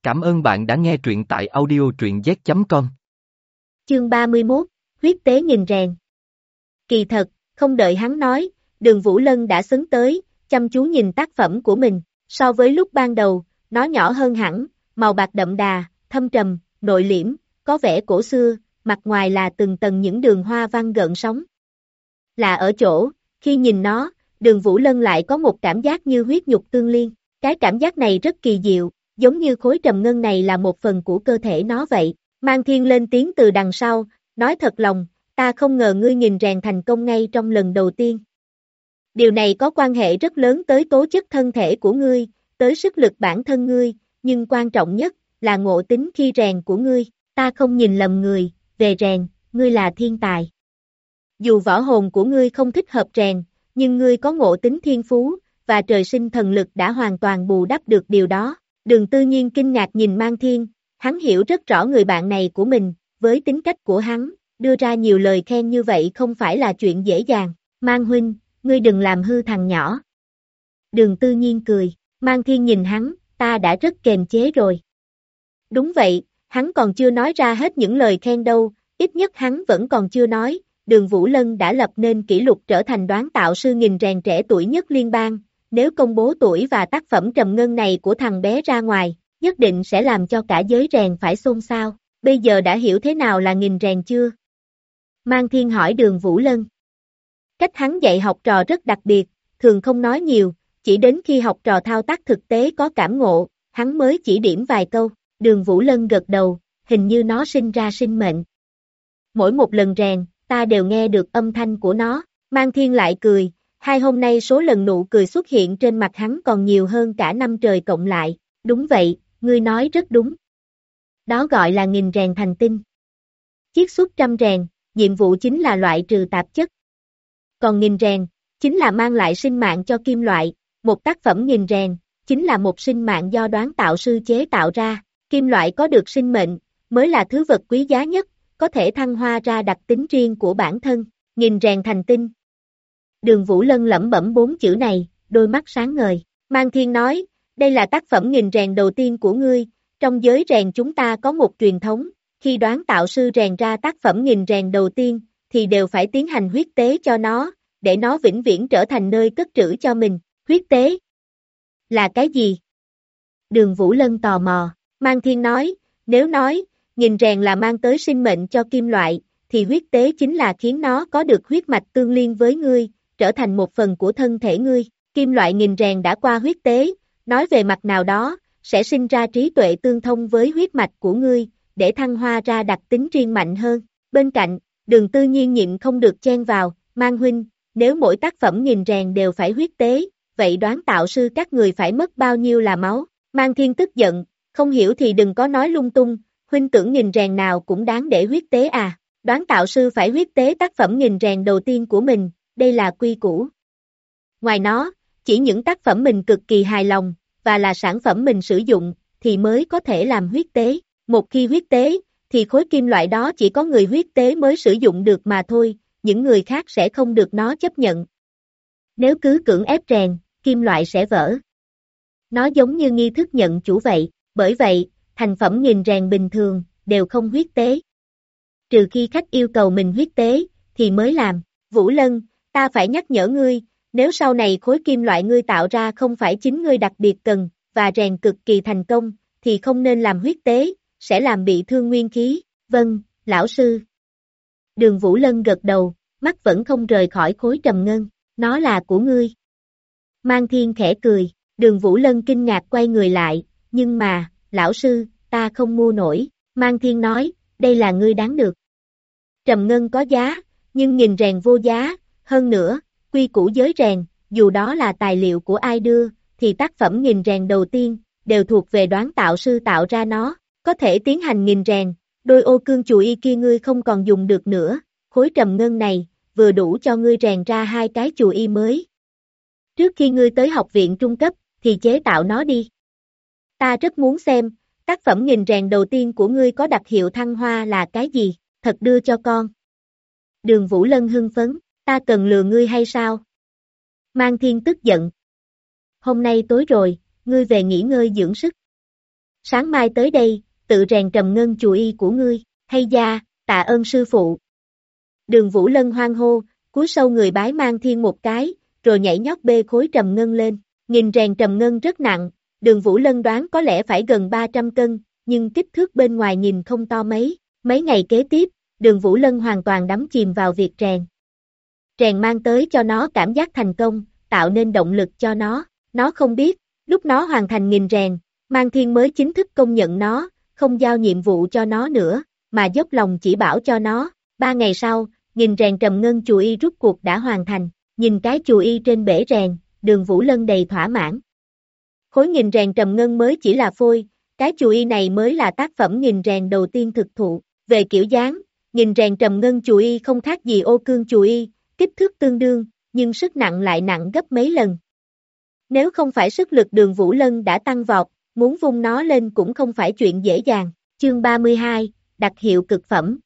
Cảm ơn bạn đã nghe truyện tại audio truyện z.com. Chương 31, huyết tế nghìn rèn. Kỳ thật, không đợi hắn nói, Đường Vũ Lân đã xấn tới, chăm chú nhìn tác phẩm của mình. So với lúc ban đầu, nó nhỏ hơn hẳn, màu bạc đậm đà, thâm trầm, nội liễm, có vẻ cổ xưa, mặt ngoài là từng tầng những đường hoa văn gợn sóng. Là ở chỗ, khi nhìn nó, Đường Vũ Lân lại có một cảm giác như huyết nhục tương liên. Cái cảm giác này rất kỳ diệu, giống như khối trầm ngân này là một phần của cơ thể nó vậy. Mang Thiên lên tiếng từ đằng sau, nói thật lòng, ta không ngờ ngươi nghìn rèn thành công ngay trong lần đầu tiên. Điều này có quan hệ rất lớn tới tố chất thân thể của ngươi, tới sức lực bản thân ngươi, nhưng quan trọng nhất là ngộ tính khi rèn của ngươi. Ta không nhìn lầm người, về rèn, ngươi là thiên tài. Dù võ hồn của ngươi không thích hợp rèn, nhưng ngươi có ngộ tính thiên phú, và trời sinh thần lực đã hoàn toàn bù đắp được điều đó. Đường Tư Nhiên kinh ngạc nhìn Mang Thiên, hắn hiểu rất rõ người bạn này của mình, với tính cách của hắn, đưa ra nhiều lời khen như vậy không phải là chuyện dễ dàng. Mang huynh, ngươi đừng làm hư thằng nhỏ. Đường Tư Nhiên cười, Mang Thiên nhìn hắn, ta đã rất kềm chế rồi. Đúng vậy, hắn còn chưa nói ra hết những lời khen đâu, ít nhất hắn vẫn còn chưa nói. Đường Vũ Lân đã lập nên kỷ lục trở thành đoán tạo sư nghìn rèn trẻ tuổi nhất liên bang. Nếu công bố tuổi và tác phẩm trầm ngân này của thằng bé ra ngoài, nhất định sẽ làm cho cả giới rèn phải xôn xao. Bây giờ đã hiểu thế nào là nghìn rèn chưa? Mang Thiên hỏi Đường Vũ Lân. Cách hắn dạy học trò rất đặc biệt, thường không nói nhiều, chỉ đến khi học trò thao tác thực tế có cảm ngộ, hắn mới chỉ điểm vài câu. Đường Vũ Lân gật đầu, hình như nó sinh ra sinh mệnh. Mỗi một lần rèn, ta đều nghe được âm thanh của nó. Mang Thiên lại cười. Hai hôm nay số lần nụ cười xuất hiện trên mặt hắn còn nhiều hơn cả năm trời cộng lại. Đúng vậy, ngươi nói rất đúng. Đó gọi là nghìn rèn thành tinh. Chiết xuất trăm rèn, nhiệm vụ chính là loại trừ tạp chất. Còn nghìn rèn, chính là mang lại sinh mạng cho kim loại. Một tác phẩm nghìn rèn, chính là một sinh mạng do đoán tạo sư chế tạo ra. Kim loại có được sinh mệnh, mới là thứ vật quý giá nhất, có thể thăng hoa ra đặc tính riêng của bản thân. Nghìn rèn thành tinh. Đường Vũ Lân lẩm bẩm 4 chữ này, đôi mắt sáng ngời. Mang Thiên nói, đây là tác phẩm nghìn rèn đầu tiên của ngươi, trong giới rèn chúng ta có một truyền thống, khi đoán tạo sư rèn ra tác phẩm nghìn rèn đầu tiên, thì đều phải tiến hành huyết tế cho nó, để nó vĩnh viễn trở thành nơi cất trữ cho mình. Huyết tế là cái gì? Đường Vũ Lân tò mò. Mang Thiên nói, nếu nói, nghìn rèn là mang tới sinh mệnh cho kim loại, thì huyết tế chính là khiến nó có được huyết mạch tương liên với ngươi, trở thành một phần của thân thể ngươi. Kim loại nghìn rèn đã qua huyết tế, nói về mặt nào đó, sẽ sinh ra trí tuệ tương thông với huyết mạch của ngươi, để thăng hoa ra đặc tính riêng mạnh hơn. Bên cạnh, Đường Tư Nhiên nhịn không được chen vào, Mang huynh, nếu mỗi tác phẩm nghìn rèn đều phải huyết tế, vậy đoán tạo sư các người phải mất bao nhiêu là máu? Mang Thiên tức giận, không hiểu thì đừng có nói lung tung, huynh tưởng nghìn rèn nào cũng đáng để huyết tế à? Đoán tạo sư phải huyết tế tác phẩm nghìn rèn đầu tiên của mình, đây là quy củ. Ngoài nó, chỉ những tác phẩm mình cực kỳ hài lòng, và là sản phẩm mình sử dụng, thì mới có thể làm huyết tế. Một khi huyết tế, thì khối kim loại đó chỉ có người huyết tế mới sử dụng được mà thôi, những người khác sẽ không được nó chấp nhận. Nếu cứ cưỡng ép rèn, kim loại sẽ vỡ. Nó giống như nghi thức nhận chủ vậy, bởi vậy, thành phẩm nghìn rèn bình thường, đều không huyết tế. Trừ khi khách yêu cầu mình huyết tế, thì mới làm. Vũ Lân, ta phải nhắc nhở ngươi, nếu sau này khối kim loại ngươi tạo ra không phải chính ngươi đặc biệt cần, và rèn cực kỳ thành công, thì không nên làm huyết tế, sẽ làm bị thương nguyên khí. Vâng, lão sư. Đường Vũ Lân gật đầu, mắt vẫn không rời khỏi khối trầm ngân, nó là của ngươi. Mang Thiên khẽ cười, Đường Vũ Lân kinh ngạc quay người lại, nhưng mà, lão sư, ta không mua nổi. Mang Thiên nói, đây là ngươi đáng được. Trầm ngân có giá, nhưng nghìn rèn vô giá, hơn nữa, quy củ giới rèn, dù đó là tài liệu của ai đưa, thì tác phẩm nghìn rèn đầu tiên, đều thuộc về đoán tạo sư tạo ra nó, có thể tiến hành nghìn rèn, đôi ô cương chù y kia ngươi không còn dùng được nữa, khối trầm ngân này, vừa đủ cho ngươi rèn ra 2 cái chù y mới. Trước khi ngươi tới học viện trung cấp, thì chế tạo nó đi. Ta rất muốn xem, tác phẩm nghìn rèn đầu tiên của ngươi có đặc hiệu thăng hoa là cái gì, thật đưa cho con. Đường Vũ Lân hưng phấn, ta cần lừa ngươi hay sao? Mang Thiên tức giận. Hôm nay tối rồi, ngươi về nghỉ ngơi dưỡng sức. Sáng mai tới đây, tự rèn trầm ngân chù y của ngươi, hay da, tạ ơn sư phụ. Đường Vũ Lân hoan hô, cúi sâu người bái Mang Thiên một cái, rồi nhảy nhót bê khối trầm ngân lên, nghìn rèn trầm ngân rất nặng, Đường Vũ Lân đoán có lẽ phải gần 300 cân, nhưng kích thước bên ngoài nhìn không to mấy ngày kế tiếp, Đường Vũ Lân hoàn toàn đắm chìm vào việc rèn. Rèn mang tới cho nó cảm giác thành công, tạo nên động lực cho nó không biết, lúc nó hoàn thành nghìn rèn, Mang Thiên mới chính thức công nhận nó, không giao nhiệm vụ cho nó nữa, mà dốc lòng chỉ bảo cho nó. 3 ngày sau, nghìn rèn trầm ngân chù y rút cuộc đã hoàn thành, nhìn cái chù y trên bể rèn, Đường Vũ Lân đầy thỏa mãn. Khối nghìn rèn trầm ngân mới chỉ là phôi, cái chù y này mới là tác phẩm nghìn rèn đầu tiên thực thụ. Về kiểu dáng, nghìn rèn trầm ngân chù y không khác gì ô cương chù y, kích thước tương đương, nhưng sức nặng lại nặng gấp mấy lần. Nếu không phải sức lực Đường Vũ Lân đã tăng vọt, muốn vung nó lên cũng không phải chuyện dễ dàng. Chương 32, đặc hiệu cực phẩm.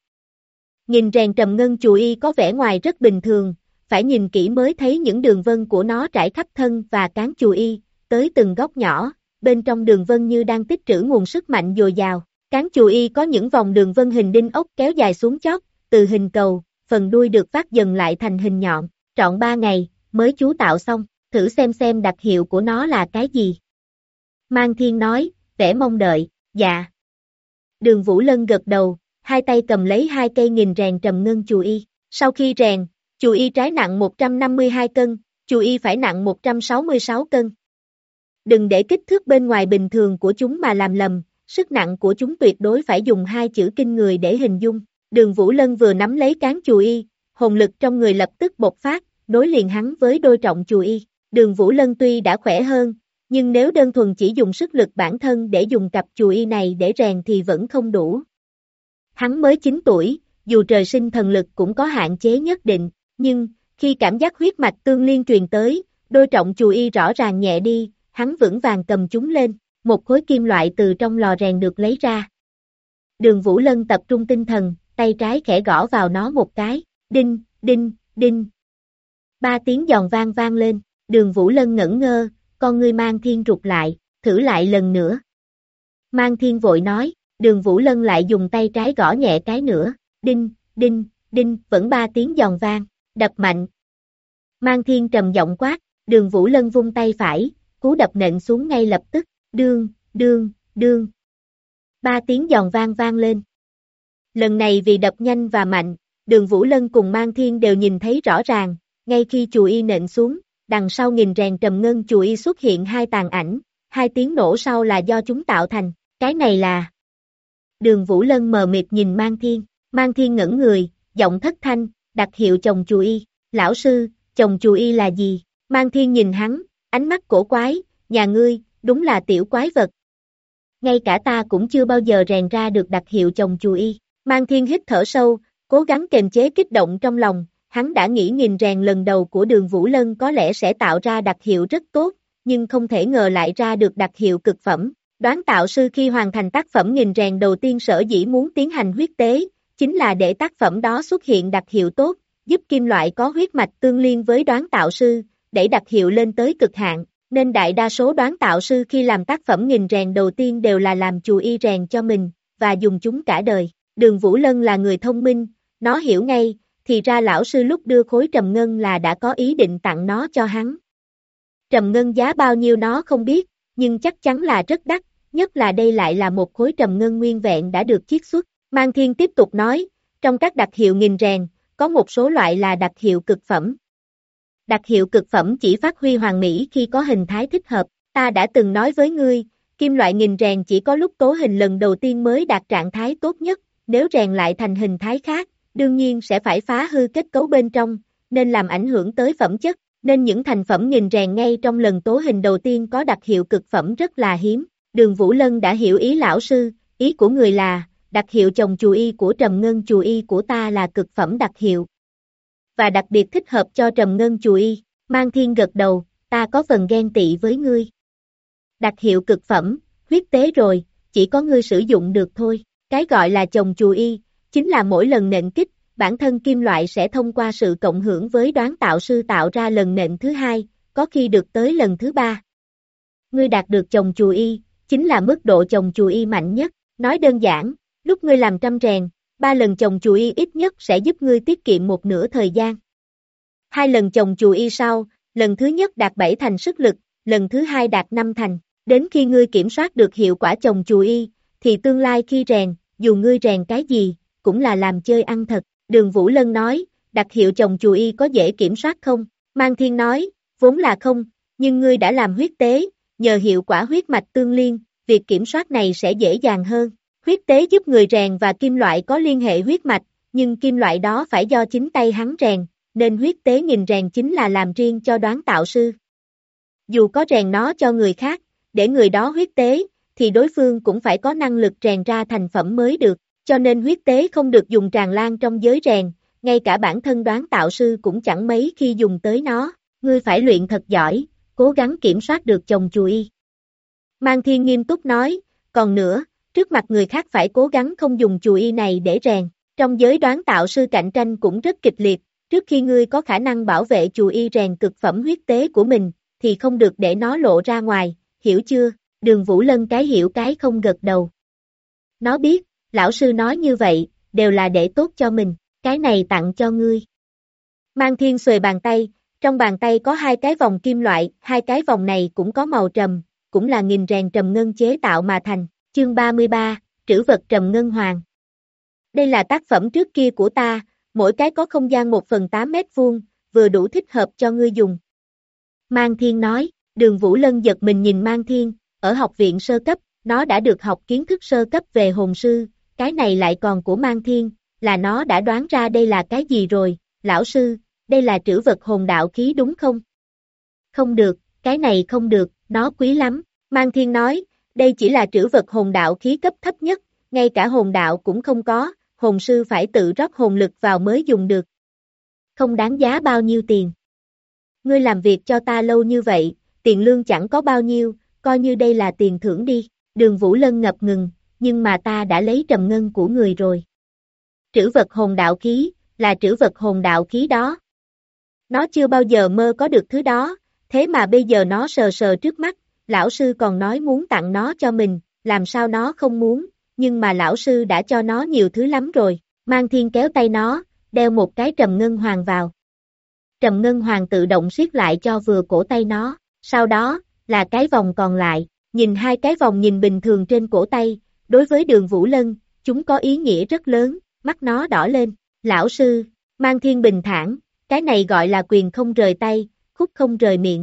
Nghìn rèn trầm ngân chù y có vẻ ngoài rất bình thường, phải nhìn kỹ mới thấy những đường vân của nó trải khắp thân và cán chù y, tới từng góc nhỏ, bên trong đường vân như đang tích trữ nguồn sức mạnh dồi dào. Cán chù y có những vòng đường vân hình đinh ốc kéo dài xuống chót, từ hình cầu, phần đuôi được vác dần lại thành hình nhọn, trọn 3 ngày, mới chú tạo xong, thử xem đặc hiệu của nó là cái gì. Mang Thiên nói, vẻ mong đợi, dạ. Đường Vũ Lân gật đầu, hai tay cầm lấy 2 cây nghìn rèn trầm ngân chù y. Sau khi rèn, chù y trái nặng 152 cân, chù y phải nặng 166 cân. Đừng để kích thước bên ngoài bình thường của chúng mà làm lầm, sức nặng của chúng tuyệt đối phải dùng 2 chữ kinh người để hình dung. Đường Vũ Lân vừa nắm lấy cán chù y, hồn lực trong người lập tức bộc phát, nối liền hắn với đôi trọng chù y. Đường Vũ Lân tuy đã khỏe hơn, nhưng nếu đơn thuần chỉ dùng sức lực bản thân để dùng cặp chù y này để rèn thì vẫn không đủ. Hắn mới 9 tuổi, dù trời sinh thần lực cũng có hạn chế nhất định, nhưng, khi cảm giác huyết mạch tương liên truyền tới, đôi trọng chù y rõ ràng nhẹ đi, hắn vững vàng cầm chúng lên, một khối kim loại từ trong lò rèn được lấy ra. Đường Vũ Lân tập trung tinh thần, tay trái khẽ gõ vào nó một cái, đinh, đinh, đinh. 3 tiếng giòn vang vang lên, Đường Vũ Lân ngẩn ngơ, con ngươi Mang Thiên rụt lại, thử lại lần nữa. Mang Thiên vội nói, Đường Vũ Lân lại dùng tay trái gõ nhẹ cái nữa, đinh, đinh, đinh, vẫn 3 tiếng giòn vang, đập mạnh. Mang Thiên trầm giọng quát, Đường Vũ Lân vung tay phải, cú đập nện xuống ngay lập tức, đương, đương, đương. 3 tiếng giòn vang vang lên. Lần này vì đập nhanh và mạnh, Đường Vũ Lân cùng Mang Thiên đều nhìn thấy rõ ràng, ngay khi chù y nện xuống, đằng sau nghìn rèn trầm ngân chù y xuất hiện 2 tàn ảnh, 2 tiếng nổ sau là do chúng tạo thành, cái này là... Đường Vũ Lân mờ mịt nhìn Mang Thiên ngẩn người, giọng thất thanh, đặc hiệu chồng chù y, lão sư, chồng chù y là gì? Mang Thiên nhìn hắn, ánh mắt cổ quái, nhà ngươi, đúng là tiểu quái vật. Ngay cả ta cũng chưa bao giờ rèn ra được đặc hiệu chồng chù y. Mang Thiên hít thở sâu, cố gắng kiềm chế kích động trong lòng, hắn đã nghĩ nghìn rèn lần đầu của Đường Vũ Lân có lẽ sẽ tạo ra đặc hiệu rất tốt, nhưng không thể ngờ lại ra được đặc hiệu cực phẩm. Đoán tạo sư khi hoàn thành tác phẩm nghìn rèn đầu tiên sở dĩ muốn tiến hành huyết tế, chính là để tác phẩm đó xuất hiện đặc hiệu tốt, giúp kim loại có huyết mạch tương liên với đoán tạo sư, đẩy đặc hiệu lên tới cực hạn, nên đại đa số đoán tạo sư khi làm tác phẩm nghìn rèn đầu tiên đều là làm chù y rèn cho mình, và dùng chúng cả đời. Đường Vũ Lân là người thông minh, nó hiểu ngay, thì ra lão sư lúc đưa khối trầm ngân là đã có ý định tặng nó cho hắn. Trầm ngân giá bao nhiêu nó không biết, nhưng chắc chắn là rất đắt, nhất là đây lại là một khối trầm ngân nguyên vẹn đã được chiết xuất. Mang Thiên tiếp tục nói, trong các đặc hiệu nghìn rèn, có một số loại là đặc hiệu cực phẩm. Đặc hiệu cực phẩm chỉ phát huy hoàn mỹ khi có hình thái thích hợp, ta đã từng nói với ngươi, kim loại nghìn rèn chỉ có lúc tố hình lần đầu tiên mới đạt trạng thái tốt nhất, nếu rèn lại thành hình thái khác, đương nhiên sẽ phải phá hư kết cấu bên trong, nên làm ảnh hưởng tới phẩm chất, nên những thành phẩm nghìn rèn ngay trong lần tố hình đầu tiên có đặc hiệu cực phẩm rất là hiếm. Đường Vũ Lân đã hiểu ý lão sư, ý của người là, đặc hiệu chồng chù y của trầm ngân chù y của ta là cực phẩm đặc hiệu. Và đặc biệt thích hợp cho trầm ngân chù y. Mang Thiên gật đầu, ta có phần ghen tị với ngươi. Đặc hiệu cực phẩm, huyết tế rồi, chỉ có ngươi sử dụng được thôi. Cái gọi là chồng chù y, chính là mỗi lần nện kích, bản thân kim loại sẽ thông qua sự cộng hưởng với đoán tạo sư tạo ra lần nện thứ 2, có khi được tới lần thứ 3. Ngươi đạt được chồng chù y, chính là mức độ chồng chùa y mạnh nhất. Nói đơn giản, lúc ngươi làm trăm rèn, 3 lần chồng chùa y ít nhất sẽ giúp ngươi tiết kiệm một nửa thời gian. 2 lần chồng chùa y sau, lần thứ nhất đạt 7 thành sức lực, lần thứ hai đạt 5 thành. Đến khi ngươi kiểm soát được hiệu quả chồng chùa y, thì tương lai khi rèn, dù ngươi rèn cái gì, cũng là làm chơi ăn thật. Đường Vũ Lân nói, đặc hiệu chồng chùa y có dễ kiểm soát không? Mang Thiên nói, vốn là không, nhưng ngươi đã làm huyết tế, nhờ hiệu quả huyết mạch tương liên, việc kiểm soát này sẽ dễ dàng hơn. Huyết tế giúp người rèn và kim loại có liên hệ huyết mạch, nhưng kim loại đó phải do chính tay hắn rèn, nên huyết tế nghìn rèn chính là làm riêng cho đoán tạo sư. Dù có rèn nó cho người khác, để người đó huyết tế, thì đối phương cũng phải có năng lực rèn ra thành phẩm mới được, cho nên huyết tế không được dùng tràn lan trong giới rèn, ngay cả bản thân đoán tạo sư cũng chẳng mấy khi dùng tới nó, ngươi phải luyện thật giỏi, cố gắng kiểm soát được chồng chùa y. Mang Thiên nghiêm túc nói, còn nữa, trước mặt người khác phải cố gắng không dùng chùa y này để rèn, trong giới đoán tạo sư cạnh tranh cũng rất kịch liệt, trước khi ngươi có khả năng bảo vệ chùa y rèn cực phẩm huyết tế của mình, thì không được để nó lộ ra ngoài, hiểu chưa? Đường Vũ Lân cái hiểu cái không gật đầu. Nó biết, lão sư nói như vậy, đều là để tốt cho mình, cái này tặng cho ngươi. Mang Thiên xuề bàn tay, trong bàn tay có 2 cái vòng kim loại, 2 cái vòng này cũng có màu trầm, cũng là nghìn rèn trầm ngân chế tạo mà thành. Chương 33, trữ vật trầm ngân hoàng. Đây là tác phẩm trước kia của ta, mỗi cái có không gian 1/8 mét vuông, vừa đủ thích hợp cho ngươi dùng. Mang Thiên nói, Đường Vũ Lân giật mình nhìn Mang Thiên, ở học viện sơ cấp, nó đã được học kiến thức sơ cấp về hồn sư, cái này lại còn của Mang Thiên, là nó đã đoán ra đây là cái gì rồi, lão sư, đây là trữ vật hồn đạo khí đúng không? Không được, cái này không được, nó quý lắm, Mang Thiên nói, đây chỉ là trữ vật hồn đạo khí cấp thấp nhất, ngay cả hồn đạo cũng không có, hồn sư phải tự rót hồn lực vào mới dùng được. Không đáng giá bao nhiêu tiền. Ngươi làm việc cho ta lâu như vậy, tiền lương chẳng có bao nhiêu, coi như đây là tiền thưởng đi. Đường Vũ Lân ngập ngừng, nhưng mà ta đã lấy trầm ngân của người rồi. Trữ vật hồn đạo khí, là trữ vật hồn đạo khí đó. Nó chưa bao giờ mơ có được thứ đó, thế mà bây giờ nó sờ sờ trước mắt, lão sư còn nói muốn tặng nó cho mình, làm sao nó không muốn, nhưng mà lão sư đã cho nó nhiều thứ lắm rồi. Mang Thiên kéo tay nó, đeo một cái trầm ngân hoàng vào. Trầm ngân hoàng tự động siết lại cho vừa cổ tay nó, sau đó, là cái vòng còn lại, nhìn 2 cái vòng nhìn bình thường trên cổ tay, đối với Đường Vũ Lân, chúng có ý nghĩa rất lớn, mắt nó đỏ lên, lão sư, Mang Thiên bình thản, cái này gọi là quyền không rời tay, khúc không rời miệng.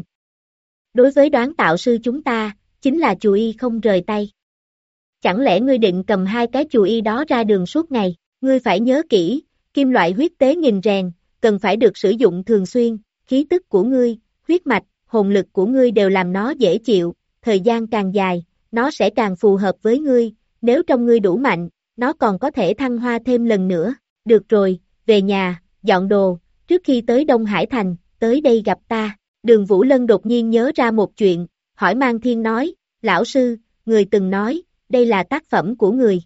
Đối với đoán tạo sư chúng ta, chính là chù y không rời tay. Chẳng lẽ ngươi định cầm 2 cái chù y đó ra đường suốt ngày, ngươi phải nhớ kỹ, kim loại huyết tế nghìn rèn, cần phải được sử dụng thường xuyên, khí tức của ngươi, huyết mạch, hồn lực của ngươi đều làm nó dễ chịu, thời gian càng dài, nó sẽ càng phù hợp với ngươi, nếu trong ngươi đủ mạnh, nó còn có thể thăng hoa thêm lần nữa. Được rồi, về nhà, dọn đồ, trước khi tới Đông Hải Thành, tới đây gặp ta. Đường Vũ Lân đột nhiên nhớ ra một chuyện, hỏi Mang Thiên nói, lão sư, người từng nói, đây là tác phẩm của người.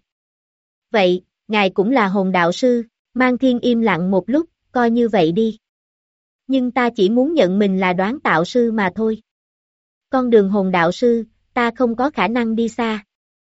Vậy, ngài cũng là hồn đạo sư, Mang Thiên im lặng một lúc, coi như vậy đi. Nhưng ta chỉ muốn nhận mình là đoán tạo sư mà thôi. Con đường hồn đạo sư, ta không có khả năng đi xa.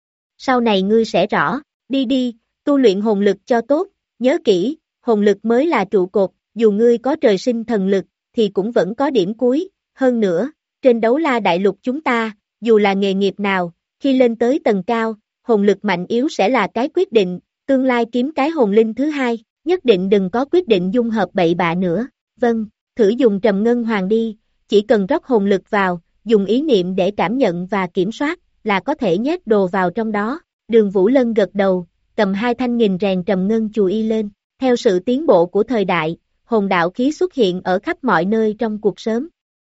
Sau này ngươi sẽ rõ, đi đi, tu luyện hồn lực cho tốt, nhớ kỹ, hồn lực mới là trụ cột, dù ngươi có trời sinh thần lực, thì cũng vẫn có điểm cuối, hơn nữa, trên đấu la đại lục chúng ta, dù là nghề nghiệp nào, khi lên tới tầng cao, hồn lực mạnh yếu sẽ là cái quyết định, tương lai kiếm cái hồn linh thứ hai, nhất định đừng có quyết định dung hợp bậy bạ nữa, vâng, thử dùng trầm ngân hoàng đi, chỉ cần rót hồn lực vào, dùng ý niệm để cảm nhận và kiểm soát, là có thể nhét đồ vào trong đó, Đường Vũ Lân gật đầu, cầm 2 thanh nghìn rèn trầm ngân chùi y lên, theo sự tiến bộ của thời đại, hồn đạo khí xuất hiện ở khắp mọi nơi trong cuộc sống.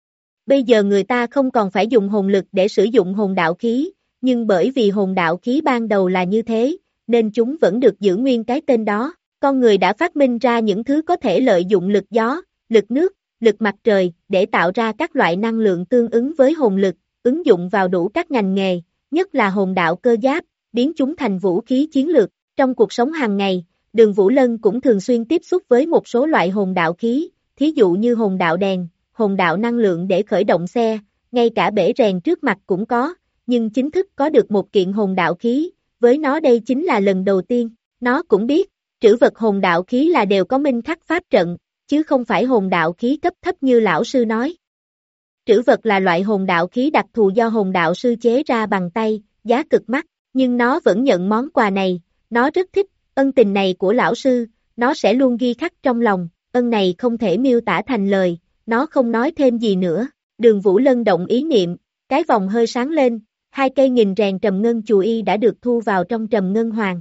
Bây giờ người ta không còn phải dùng hồn lực để sử dụng hồn đạo khí, nhưng bởi vì hồn đạo khí ban đầu là như thế, nên chúng vẫn được giữ nguyên cái tên đó. Con người đã phát minh ra những thứ có thể lợi dụng lực gió, lực nước, lực mặt trời để tạo ra các loại năng lượng tương ứng với hồn lực, ứng dụng vào đủ các ngành nghề, nhất là hồn đạo cơ giáp, biến chúng thành vũ khí chiến lược. Trong cuộc sống hàng ngày, Đường Vũ Lân cũng thường xuyên tiếp xúc với một số loại hồn đạo khí, thí dụ như hồn đạo đèn, hồn đạo năng lượng để khởi động xe, ngay cả bể rèn trước mặt cũng có, nhưng chính thức có được một kiện hồn đạo khí, với nó đây chính là lần đầu tiên. Nó cũng biết, trữ vật hồn đạo khí là đều có minh khắc pháp trận, chứ không phải hồn đạo khí cấp thấp như lão sư nói. Trữ vật là loại hồn đạo khí đặc thù do hồn đạo sư chế ra bằng tay, giá cực mắc, nhưng nó vẫn nhận món quà này, nó rất thích, ân tình này của lão sư, nó sẽ luôn ghi khắc trong lòng, ân này không thể miêu tả thành lời, nó không nói thêm gì nữa. Đường Vũ Lân động ý niệm, cái vòng hơi sáng lên, 2 cây nghìn rèn trầm ngân chù y đã được thu vào trong trầm ngân hoàng.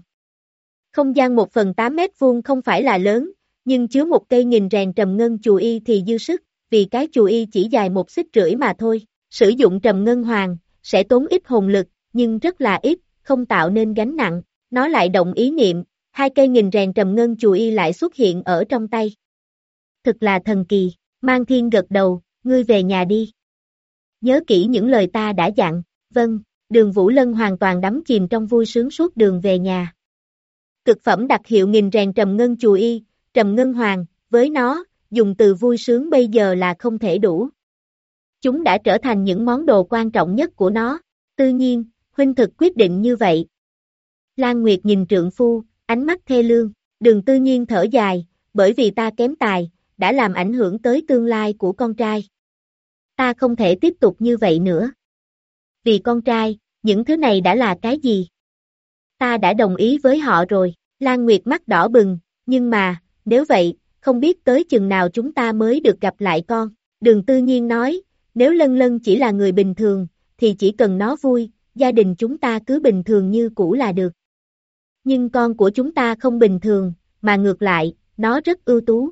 Không gian 1/8 mét vuông không phải là lớn, nhưng chứa 1 cây nghìn rèn trầm ngân chù y thì dư sức, vì cái chù y chỉ dài 1,5 xích mà thôi. Sử dụng trầm ngân hoàng, sẽ tốn ít hồn lực, nhưng rất là ít, không tạo nên gánh nặng. Nó lại động ý niệm, 2 cây nghìn rèn trầm ngân chù y lại xuất hiện ở trong tay. Thực là thần kỳ, Mang Thiên gật đầu, ngươi về nhà đi. Nhớ kỹ những lời ta đã dặn, vâng, Đường Vũ Lân hoàn toàn đắm chìm trong vui sướng suốt đường về nhà. Cực phẩm đặc hiệu nghìn rèn trầm ngân chù y, trầm ngân hoàng, với nó, dùng từ vui sướng bây giờ là không thể đủ. Chúng đã trở thành những món đồ quan trọng nhất của nó, tự nhiên, huynh thực quyết định như vậy. Lan Nguyệt nhìn trượng phu, ánh mắt thê lương, Đường Tư Nhiên thở dài, bởi vì ta kém tài, đã làm ảnh hưởng tới tương lai của con trai. Ta không thể tiếp tục như vậy nữa. Vì con trai, những thứ này đã là cái gì? Ta đã đồng ý với họ rồi, Lan Nguyệt mắt đỏ bừng, nhưng mà, nếu vậy, không biết tới chừng nào chúng ta mới được gặp lại con. Đường Tư Nhiên nói, nếu Lân Lân chỉ là người bình thường, thì chỉ cần nó vui, gia đình chúng ta cứ bình thường như cũ là được. Nhưng con của chúng ta không bình thường, mà ngược lại, nó rất ưu tú.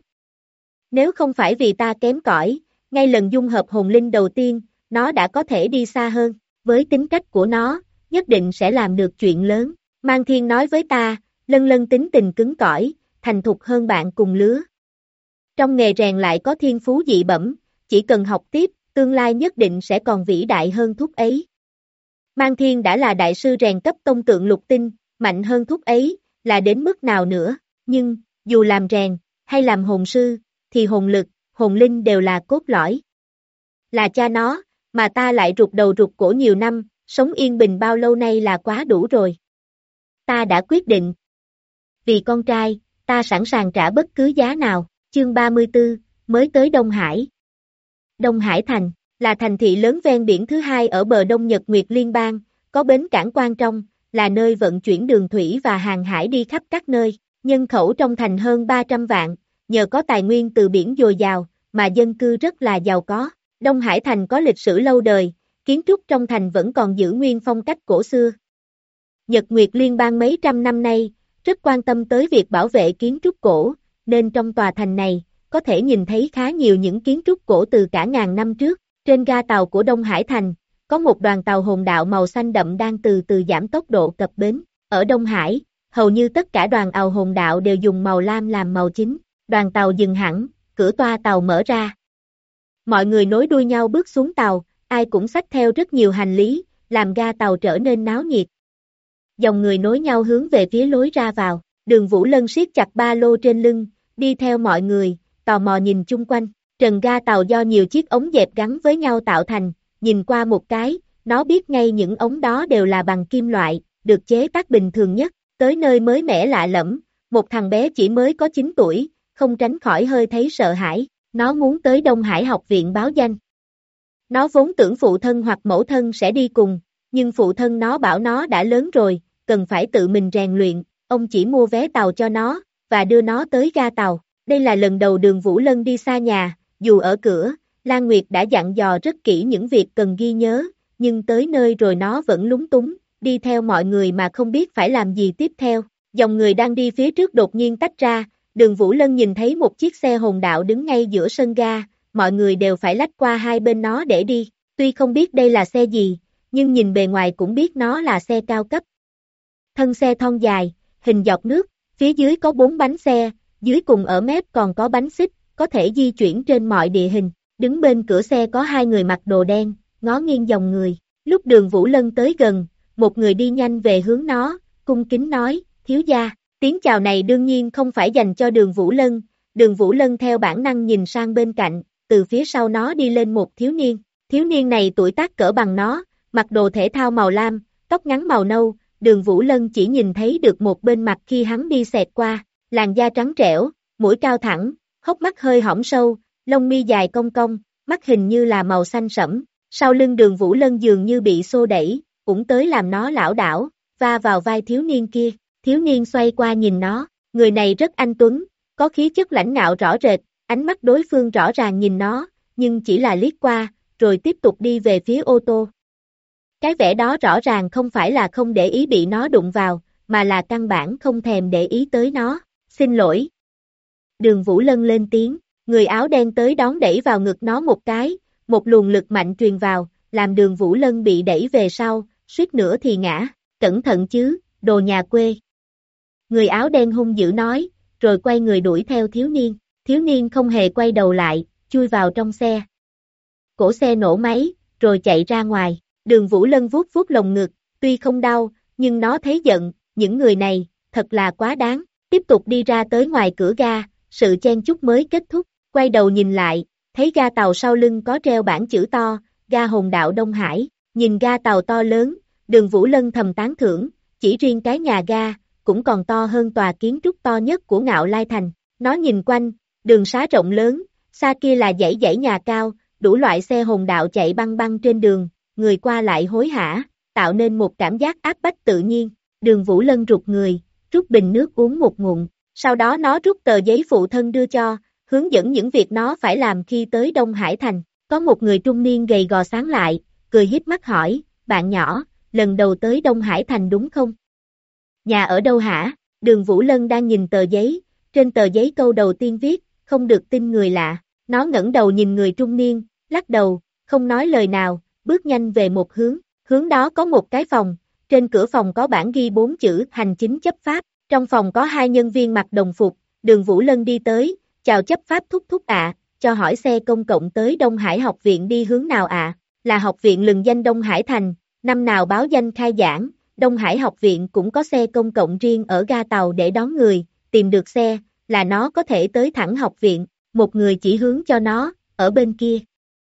Nếu không phải vì ta kém cỏi, ngay lần dung hợp hồn linh đầu tiên, nó đã có thể đi xa hơn, với tính cách của nó, nhất định sẽ làm được chuyện lớn. Mang Thiên nói với ta, Lân Lân tính tình cứng cỏi, thành thục hơn bạn cùng lứa. Trong nghề rèn lại có thiên phú dị bẩm, chỉ cần học tiếp, tương lai nhất định sẽ còn vĩ đại hơn thúc ấy. Mang Thiên đã là đại sư rèn cấp tông tượng lục tinh, mạnh hơn thúc ấy, là đến mức nào nữa, nhưng, dù làm rèn, hay làm hồn sư, thì hồn lực, hồn linh đều là cốt lõi. Là cha nó, mà ta lại rụt đầu rụt cổ nhiều năm, sống yên bình bao lâu nay là quá đủ rồi. Ta đã quyết định. Vì con trai, ta sẵn sàng trả bất cứ giá nào. Chương 34, mới tới Đông Hải. Đông Hải Thành, là thành thị lớn ven biển thứ hai ở bờ đông Nhật Nguyệt Liên bang, có bến cảng quan trong, là nơi vận chuyển đường thủy và hàng hải đi khắp các nơi. Nhân khẩu trong thành hơn 300 vạn, nhờ có tài nguyên từ biển dồi dào, mà dân cư rất là giàu có. Đông Hải Thành có lịch sử lâu đời, kiến trúc trong thành vẫn còn giữ nguyên phong cách cổ xưa. Nhật Nguyệt Liên bang mấy trăm năm nay, rất quan tâm tới việc bảo vệ kiến trúc cổ, nên trong tòa thành này, có thể nhìn thấy khá nhiều những kiến trúc cổ từ cả ngàn năm trước. Trên ga tàu của Đông Hải Thành, có một đoàn tàu hồn đạo màu xanh đậm đang từ từ giảm tốc độ cập bến. Ở Đông Hải, hầu như tất cả đoàn tàu hồn đạo đều dùng màu lam làm màu chính. Đoàn tàu dừng hẳn, cửa toa tàu mở ra. Mọi người nối đuôi nhau bước xuống tàu, ai cũng xách theo rất nhiều hành lý, làm ga tàu trở nên náo nhiệt. Dòng người nối nhau hướng về phía lối ra vào, Đường Vũ Lân siết chặt ba lô trên lưng, đi theo mọi người, tò mò nhìn chung quanh. Trần ga tàu do nhiều chiếc ống dẹp gắn với nhau tạo thành, nhìn qua một cái, nó biết ngay những ống đó đều là bằng kim loại, được chế tác bình thường nhất. Tới nơi mới mẻ lạ lẫm, một thằng bé chỉ mới có 9 tuổi, không tránh khỏi hơi thấy sợ hãi, nó muốn tới Đông Hải học viện báo danh. Nó vốn tưởng phụ thân hoặc mẫu thân sẽ đi cùng, nhưng phụ thân nó bảo nó đã lớn rồi, cần phải tự mình rèn luyện, ông chỉ mua vé tàu cho nó, và đưa nó tới ga tàu. Đây là lần đầu Đường Vũ Lân đi xa nhà, dù ở cửa, Lan Nguyệt đã dặn dò rất kỹ những việc cần ghi nhớ, nhưng tới nơi rồi nó vẫn lúng túng, đi theo mọi người mà không biết phải làm gì tiếp theo. Dòng người đang đi phía trước đột nhiên tách ra, Đường Vũ Lân nhìn thấy một chiếc xe hồn đạo đứng ngay giữa sân ga, mọi người đều phải lách qua hai bên nó để đi, tuy không biết đây là xe gì, nhưng nhìn bề ngoài cũng biết nó là xe cao cấp. Thân xe thon dài, hình giọt nước, phía dưới có 4 bánh xe, dưới cùng ở mép còn có bánh xích, có thể di chuyển trên mọi địa hình. Đứng bên cửa xe có 2 người mặc đồ đen, ngó nghiêng dòng người. Lúc Đường Vũ Lân tới gần, một người đi nhanh về hướng nó, cung kính nói, thiếu gia. Tiếng chào này đương nhiên không phải dành cho Đường Vũ Lân. Đường Vũ Lân theo bản năng nhìn sang bên cạnh, từ phía sau nó đi lên một thiếu niên. Thiếu niên này tuổi tác cỡ bằng nó, mặc đồ thể thao màu lam, tóc ngắn màu nâu, Đường Vũ Lân chỉ nhìn thấy được một bên mặt khi hắn đi xẹt qua, làn da trắng trẻo, mũi cao thẳng, hốc mắt hơi hõm sâu, lông mi dài cong cong, mắt hình như là màu xanh sẫm, sau lưng Đường Vũ Lân dường như bị xô đẩy, cũng tới làm nó lảo đảo, va vào vai thiếu niên kia, thiếu niên xoay qua nhìn nó, người này rất anh tuấn, có khí chất lãnh ngạo rõ rệt, ánh mắt đối phương rõ ràng nhìn nó, nhưng chỉ là liếc qua, rồi tiếp tục đi về phía ô tô. Cái vẻ đó rõ ràng không phải là không để ý bị nó đụng vào, mà là căn bản không thèm để ý tới nó, xin lỗi. Đường Vũ Lân lên tiếng, người áo đen tới đón đẩy vào ngực nó một cái, một luồng lực mạnh truyền vào, làm Đường Vũ Lân bị đẩy về sau, suýt nữa thì ngã, cẩn thận chứ, đồ nhà quê. Người áo đen hung dữ nói, rồi quay người đuổi theo thiếu niên không hề quay đầu lại, chui vào trong xe. Cổ xe nổ máy, rồi chạy ra ngoài, Đường Vũ Lân vuốt vuốt lồng ngực, tuy không đau, nhưng nó thấy giận, những người này, thật là quá đáng, tiếp tục đi ra tới ngoài cửa ga, sự chen chúc mới kết thúc, quay đầu nhìn lại, thấy ga tàu sau lưng có treo bảng chữ to, ga Hồn Đạo Đông Hải, nhìn ga tàu to lớn, Đường Vũ Lân thầm tán thưởng, chỉ riêng cái nhà ga, cũng còn to hơn tòa kiến trúc to nhất của Ngạo Lai Thành, nó nhìn quanh, đường xá rộng lớn, xa kia là dãy dãy nhà cao, đủ loại xe hồn đạo chạy băng băng trên đường, người qua lại hối hả, tạo nên một cảm giác áp bách tự nhiên, Đường Vũ Lân rụt người, rút bình nước uống một ngụm, sau đó nó rút tờ giấy phụ thân đưa cho, hướng dẫn những việc nó phải làm khi tới Đông Hải Thành, có một người trung niên gầy gò sáng lại, cười híp mắt hỏi, bạn nhỏ, lần đầu tới Đông Hải Thành đúng không? Nhà ở đâu hả? Đường Vũ Lân đang nhìn tờ giấy, trên tờ giấy câu đầu tiên viết, không được tin người lạ, nó ngẩng đầu nhìn người trung niên, lắc đầu, không nói lời nào, bước nhanh về một hướng đó có một cái phòng, trên cửa phòng có bảng ghi 4 chữ hành chính chấp pháp, trong phòng có 2 nhân viên mặc đồng phục, Đường Vũ Lân đi tới, chào chấp pháp thúc thúc ạ, cho hỏi xe công cộng tới Đông Hải học viện đi hướng nào ạ, là học viện lừng danh Đông Hải Thành, năm nào báo danh khai giảng, Đông Hải học viện cũng có xe công cộng riêng ở ga tàu để đón người, tìm được xe, là nó có thể tới thẳng học viện, một người chỉ hướng cho nó, ở bên kia.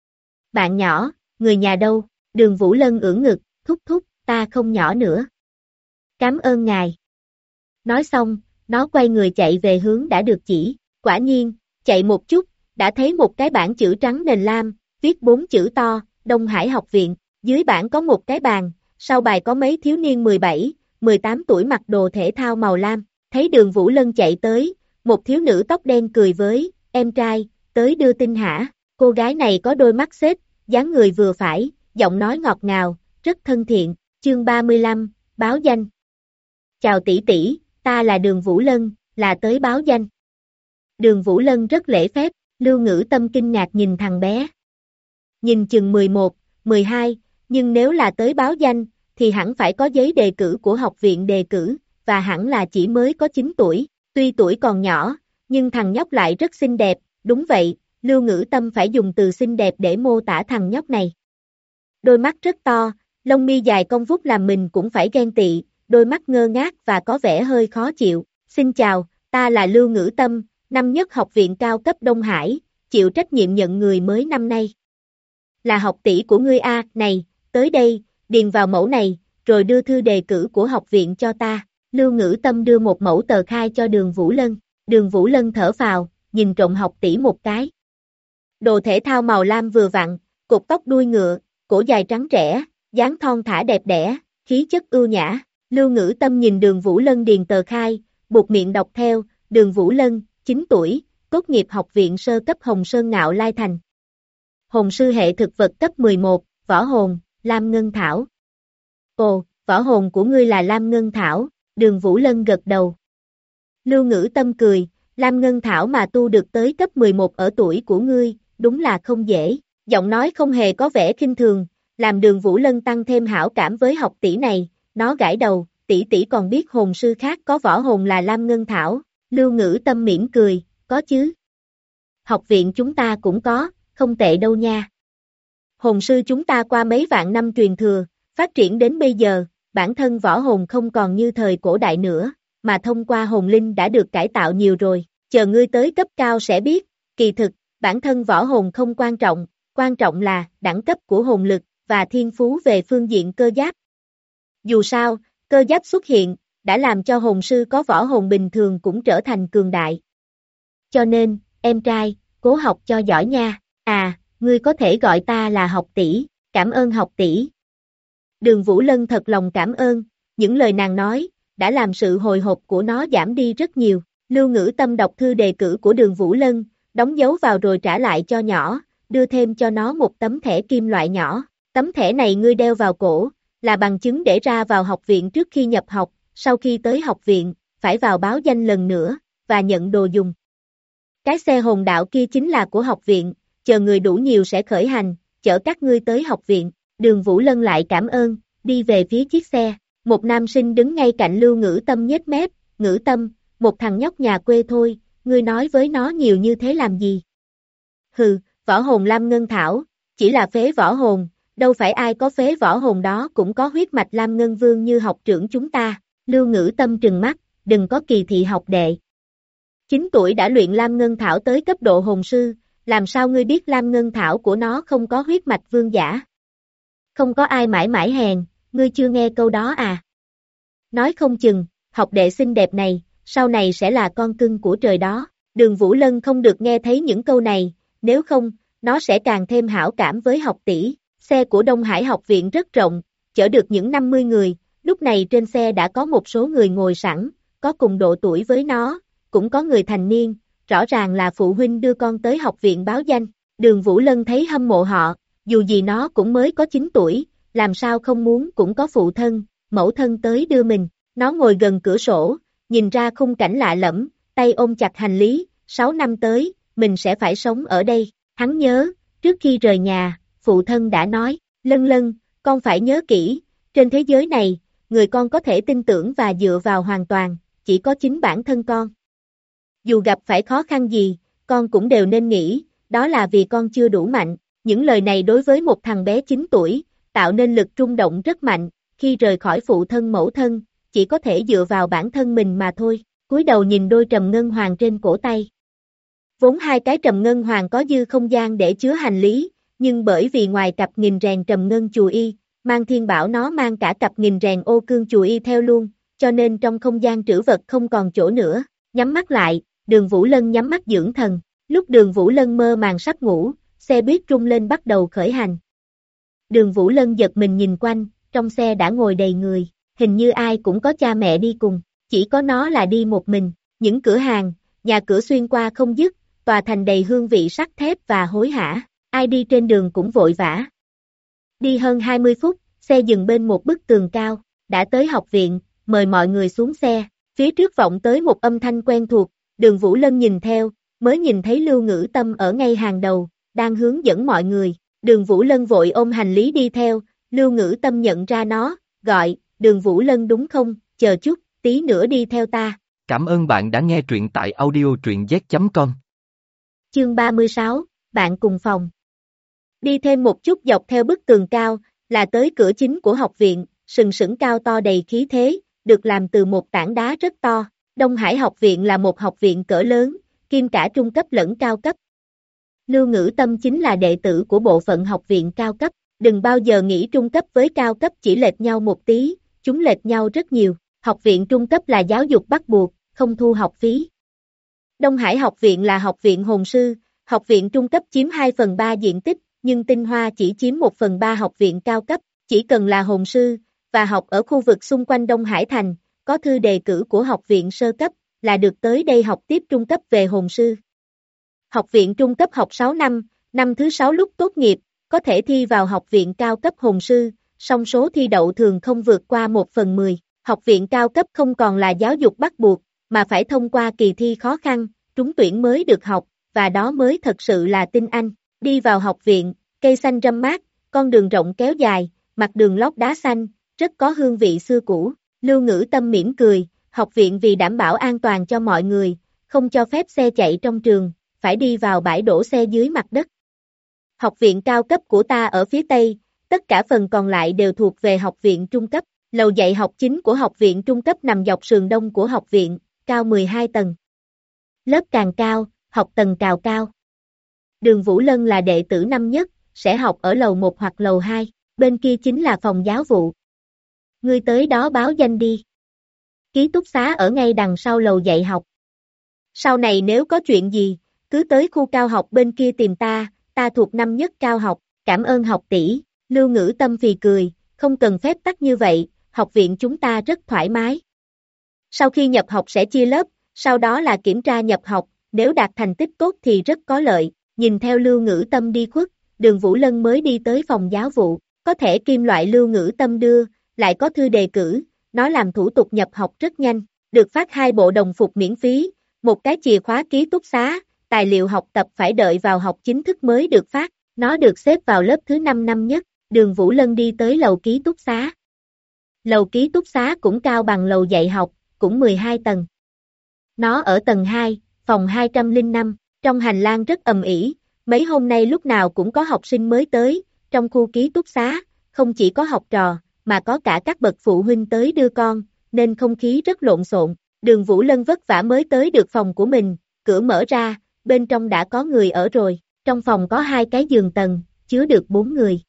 Bạn nhỏ, người nhà đâu? Đường Vũ Lân ưỡn ngực, thúc thúc, ta không nhỏ nữa. Cảm ơn ngài. Nói xong, nó quay người chạy về hướng đã được chỉ, quả nhiên, chạy một chút, đã thấy một cái bảng chữ trắng nền lam, viết 4 chữ to, Đông Hải học viện, dưới bảng có một cái bàn, sau bài có mấy thiếu niên 17, 18 tuổi mặc đồ thể thao màu lam, thấy Đường Vũ Lân chạy tới, một thiếu nữ tóc đen cười với, em trai, tới đưa tin hả, cô gái này có đôi mắt xếp, dáng người vừa phải, giọng nói ngọt ngào, rất thân thiện, chương 35, báo danh. Chào tỷ tỷ, ta là Đường Vũ Lân, là tới báo danh. Đường Vũ Lân rất lễ phép, Lưu Ngữ Tâm kinh ngạc nhìn thằng bé. Nhìn chừng 11, 12, nhưng nếu là tới báo danh, thì hẳn phải có giấy đề cử của học viện đề cử, và hẳn là chỉ mới có 9 tuổi, tuy tuổi còn nhỏ, nhưng thằng nhóc lại rất xinh đẹp, đúng vậy, Lưu Ngữ Tâm phải dùng từ xinh đẹp để mô tả thằng nhóc này. Đôi mắt rất to, lông mi dài cong vút làm mình cũng phải ghen tị, đôi mắt ngơ ngác và có vẻ hơi khó chịu. Xin chào, ta là Lưu Ngữ Tâm, năm nhất học viện cao cấp Đông Hải, chịu trách nhiệm nhận người mới năm nay. Là học tỷ của ngươi a, này, tới đây, điền vào mẫu này, rồi đưa thư đề cử của học viện cho ta. Lưu Ngữ Tâm đưa một mẫu tờ khai cho Đường Vũ Lân. Đường Vũ Lân thở phào, nhìn trộm học tỷ một cái. Đồ thể thao màu lam vừa vặn, cột tóc đuôi ngựa, cổ dài trắng trẻo, dáng thon thả đẹp đẽ, khí chất ưu nhã. Lưu Ngữ Tâm nhìn Đường Vũ Lân điền tờ khai, buột miệng đọc theo, Đường Vũ Lân, 9 tuổi, tốt nghiệp học viện sơ cấp Hồng Sơn Ngạo Lai Thành. Hồn sư hệ thực vật cấp 11, võ hồn, Lam Ngân Thảo. Ồ, võ hồn của ngươi là Lam Ngân Thảo, Đường Vũ Lân gật đầu. Lưu Ngữ Tâm cười, Lam Ngân Thảo mà tu được tới cấp 11 ở tuổi của ngươi, đúng là không dễ. Giọng nói không hề có vẻ khinh thường, làm Đường Vũ Lân tăng thêm hảo cảm với học tỷ này, nó gãi đầu, tỷ tỷ còn biết hồn sư khác có võ hồn là Lam Ngân Thảo, Lưu Ngữ Tâm mỉm cười, có chứ. Học viện chúng ta cũng có, không tệ đâu nha. Hồn sư chúng ta qua mấy vạn năm truyền thừa, phát triển đến bây giờ, bản thân võ hồn không còn như thời cổ đại nữa, mà thông qua hồn linh đã được cải tạo nhiều rồi, chờ ngươi tới cấp cao sẽ biết, kỳ thực, bản thân võ hồn không quan trọng là đẳng cấp của hồn lực, và thiên phú về phương diện cơ giáp. Dù sao, cơ giáp xuất hiện, đã làm cho hồn sư có võ hồn bình thường cũng trở thành cường đại. Cho nên, em trai, cố học cho giỏi nha. À, ngươi có thể gọi ta là học tỷ, cảm ơn học tỷ. Đường Vũ Lân thật lòng cảm ơn, những lời nàng nói, đã làm sự hồi hộp của nó giảm đi rất nhiều. Lưu Ngữ Tâm đọc thư đề cử của Đường Vũ Lân, đóng dấu vào rồi trả lại cho nhỏ, đưa thêm cho nó một tấm thẻ kim loại nhỏ. Tấm thẻ này ngươi đeo vào cổ, là bằng chứng để ra vào học viện trước khi nhập học, sau khi tới học viện, phải vào báo danh lần nữa, và nhận đồ dùng. Cái xe hồn đạo kia chính là của học viện, chờ người đủ nhiều sẽ khởi hành, chở các ngươi tới học viện. Đường Vũ Lân lại cảm ơn, đi về phía chiếc xe. Một nam sinh đứng ngay cạnh Lưu Ngữ Tâm nhếch mép, Ngữ Tâm, một thằng nhóc nhà quê thôi, ngươi nói với nó nhiều như thế làm gì? Hừ, võ hồn Lam Ngân Thảo, chỉ là phế võ hồn, đâu phải ai có phế võ hồn đó cũng có huyết mạch Lam Ngân Vương như học trưởng chúng ta. Lưu Ngữ Tâm trừng mắt, đừng có kỳ thị học đệ. 9 tuổi đã luyện Lam Ngân Thảo tới cấp độ hồn sư, làm sao ngươi biết Lam Ngân Thảo của nó không có huyết mạch vương giả? Không có ai mãi mãi hèn, ngươi chưa nghe câu đó à? Nói không chừng, học đệ xinh đẹp này, sau này sẽ là con cưng của trời đó. Đường Vũ Lân không được nghe thấy những câu này, nếu không, nó sẽ càng thêm hảo cảm với học tỷ. Xe của Đông Hải học viện rất rộng, chở được những 50 người, lúc này trên xe đã có một số người ngồi sẵn, có cùng độ tuổi với nó, cũng có người thành niên, rõ ràng là phụ huynh đưa con tới học viện báo danh. Đường Vũ Lân thấy hâm mộ họ, dù gì nó cũng mới có 9 tuổi, làm sao không muốn cũng có phụ thân, mẫu thân tới đưa mình. Nó ngồi gần cửa sổ, nhìn ra khung cảnh lạ lẫm, tay ôm chặt hành lý, 6 năm tới, mình sẽ phải sống ở đây. Hắn nhớ, trước khi rời nhà, phụ thân đã nói, Lân Lân, con phải nhớ kỹ, trên thế giới này, người con có thể tin tưởng và dựa vào hoàn toàn, chỉ có chính bản thân con. Dù gặp phải khó khăn gì, con cũng đều nên nghĩ, đó là vì con chưa đủ mạnh. Những lời này đối với một thằng bé 9 tuổi, tạo nên lực rung động rất mạnh, khi rời khỏi phụ thân mẫu thân, chỉ có thể dựa vào bản thân mình mà thôi. Cúi đầu nhìn đôi trầm ngân hoàng trên cổ tay. Vốn hai cái trầm ngân hoàng có dư không gian để chứa hành lý, nhưng bởi vì ngoài cặp nghìn rèn trầm ngân chùa y, Mang Thiên bảo nó mang cả cặp nghìn rèn ô cương chùa y theo luôn, cho nên trong không gian trữ vật không còn chỗ nữa. Nhắm mắt lại, Đường Vũ Lân nhắm mắt dưỡng thần. Lúc Đường Vũ Lân mơ màng sắp ngủ, xe buýt rung lên bắt đầu khởi hành. Đường Vũ Lân giật mình nhìn quanh, trong xe đã ngồi đầy người, hình như ai cũng có cha mẹ đi cùng, chỉ có nó là đi một mình. Những cửa hàng, nhà cửa xuyên qua không dứt, tòa thành đầy hương vị sắt thép và hối hả, ai đi trên đường cũng vội vã. Đi hơn 20 phút, xe dừng bên một bức tường cao, đã tới học viện, mời mọi người xuống xe. Phía trước vọng tới một âm thanh quen thuộc, Đường Vũ Lân nhìn theo, mới nhìn thấy Lưu Ngữ Tâm ở ngay hàng đầu, đang hướng dẫn mọi người. Đường Vũ Lân vội ôm hành lý đi theo, Lưu Ngữ Tâm nhận ra nó, gọi, Đường Vũ Lân đúng không, chờ chút, tí nữa đi theo ta. Cảm ơn bạn đã nghe truyện tại audio truyện z.com. Chương 36, bạn cùng phòng. Đi thêm một chút dọc theo bức tường cao, là tới cửa chính của học viện, sừng sững cao to đầy khí thế, được làm từ một tảng đá rất to. Đông Hải học viện là một học viện cỡ lớn, kiêm cả trung cấp lẫn cao cấp. Lưu Ngữ Tâm chính là đệ tử của bộ phận học viện cao cấp, đừng bao giờ nghĩ trung cấp với cao cấp chỉ lệch nhau một tí, chúng lệch nhau rất nhiều. Học viện trung cấp là giáo dục bắt buộc, không thu học phí. Đông Hải học viện là học viện hồn sư, học viện trung cấp chiếm 2/3 diện tích, nhưng tinh hoa chỉ chiếm 1/3 học viện cao cấp, chỉ cần là hồn sư, và học ở khu vực xung quanh Đông Hải thành, có thư đề cử của học viện sơ cấp, là được tới đây học tiếp trung cấp về hồn sư. Học viện trung cấp học 6 năm, năm thứ 6 lúc tốt nghiệp, có thể thi vào học viện cao cấp hồn sư, song số thi đậu thường không vượt qua 1/10. Học viện cao cấp không còn là giáo dục bắt buộc, mà phải thông qua kỳ thi khó khăn, trúng tuyển mới được học, và đó mới thật sự là tinh anh. Đi vào học viện, cây xanh râm mát, con đường rộng kéo dài, mặt đường lót đá xanh, rất có hương vị xưa cũ. Lưu Ngữ Tâm mỉm cười, học viện vì đảm bảo an toàn cho mọi người, không cho phép xe chạy trong trường, phải đi vào bãi đổ xe dưới mặt đất. Học viện cao cấp của ta ở phía Tây, tất cả phần còn lại đều thuộc về học viện trung cấp. Lầu dạy học chính của học viện trung cấp nằm dọc sườn đông của học viện, cao 12 tầng. Lớp càng cao, học tầng cao. Đường Vũ Lân là đệ tử năm nhất, sẽ học ở lầu 1 hoặc lầu 2. bên kia chính là phòng giáo vụ. Ngươi tới đó báo danh đi. Ký túc xá ở ngay đằng sau lầu dạy học. Sau này nếu có chuyện gì, cứ tới khu cao học bên kia tìm ta thuộc năm nhất cao học, cảm ơn học tỷ. Lưu Ngữ Tâm phì cười, không cần phép tắc như vậy, học viện chúng ta rất thoải mái. Sau khi nhập học sẽ chia lớp, sau đó là kiểm tra nhập học, nếu đạt thành tích tốt thì rất có lợi. Nhìn theo Lưu Ngữ Tâm đi khuất, Đường Vũ Lân mới đi tới phòng giáo vụ, có thể kim loại Lưu Ngữ Tâm đưa, lại có thư đề cử, nó làm thủ tục nhập học rất nhanh, được phát 2 bộ đồng phục miễn phí, một cái chìa khóa ký túc xá, tài liệu học tập phải đợi vào học chính thức mới được phát, nó được xếp vào lớp thứ 5 năm nhất. Đường Vũ Lân đi tới lầu ký túc xá. Lầu ký túc xá cũng cao bằng lầu dạy học, cũng 12 tầng. Nó ở tầng 2, phòng 205, trong hành lang rất ầm ĩ, mấy hôm nay lúc nào cũng có học sinh mới tới, trong khu ký túc xá, không chỉ có học trò, mà có cả các bậc phụ huynh tới đưa con, nên không khí rất lộn xộn. Đường Vũ Lân vất vả mới tới được phòng của mình, cửa mở ra, bên trong đã có người ở rồi, trong phòng có 2 cái giường tầng, chứa được 4 người.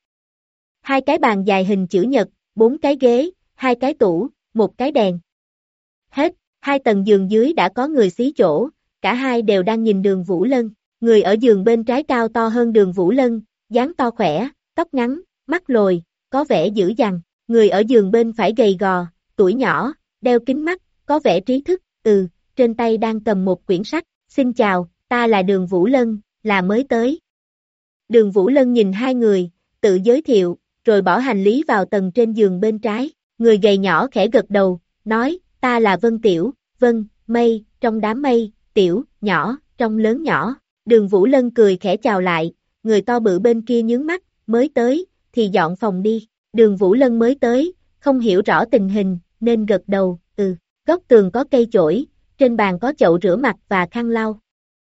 2 cái bàn dài hình chữ nhật, 4 cái ghế, 2 cái tủ, 1 cái đèn. Hết, 2 tầng giường dưới đã có người xí chỗ, cả hai đều đang nhìn Đường Vũ Lân. Người ở giường bên trái cao to hơn Đường Vũ Lân, dáng to khỏe, tóc ngắn, mắt lồi, có vẻ dữ dằn. Người ở giường bên phải gầy gò, tuổi nhỏ, đeo kính mắt, có vẻ trí thức, trên tay đang cầm một quyển sách. Xin chào, ta là Đường Vũ Lân, là mới tới. Đường Vũ Lân nhìn 2 người, tự giới thiệu, rồi bỏ hành lý vào tầng trên giường bên trái. Người gầy nhỏ khẽ gật đầu, nói, ta là Vân Tiểu, Vân, Mây, trong đám mây, Tiểu, nhỏ, trong lớn nhỏ. Đường Vũ Lân cười khẽ chào lại, người to bự bên kia nhướng mắt, mới tới, thì dọn phòng đi. Đường Vũ Lân mới tới, không hiểu rõ tình hình, nên gật đầu, Góc tường có cây chổi, trên bàn có chậu rửa mặt và khăn lau.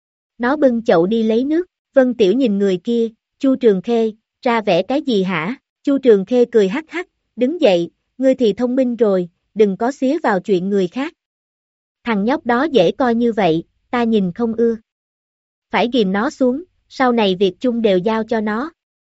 Nó bưng chậu đi lấy nước, Vân Tiểu nhìn người kia, Chu Trường Khê, ra vẻ cái gì hả? Chu Trường Khê cười hắc hắc, đứng dậy, ngươi thì thông minh rồi, đừng có xía vào chuyện người khác. Thằng nhóc đó dễ coi như vậy, ta nhìn không ưa. Phải ghìm nó xuống, sau này việc chung đều giao cho nó.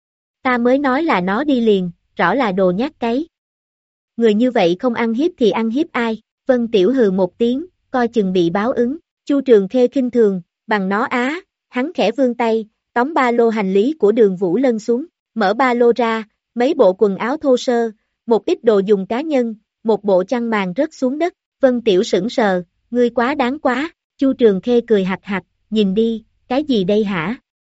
Ta mới nói là nó đi liền, rõ là đồ nhát cấy. Người như vậy không ăn hiếp thì ăn hiếp ai? Vân Tiểu hừ một tiếng, coi chừng bị báo ứng. Chu Trường Khê khinh thường, bằng nó á, hắn khẽ vươn tay, tóm ba lô hành lý của Đường Vũ Lân xuống, mở ba lô ra, mấy bộ quần áo thô sơ, một ít đồ dùng cá nhân, một bộ chăn màn rớt xuống đất. Vân Tiểu sững sờ, ngươi quá đáng quá. Chu Trường Khê cười hạch hạch, nhìn đi, cái gì đây hả?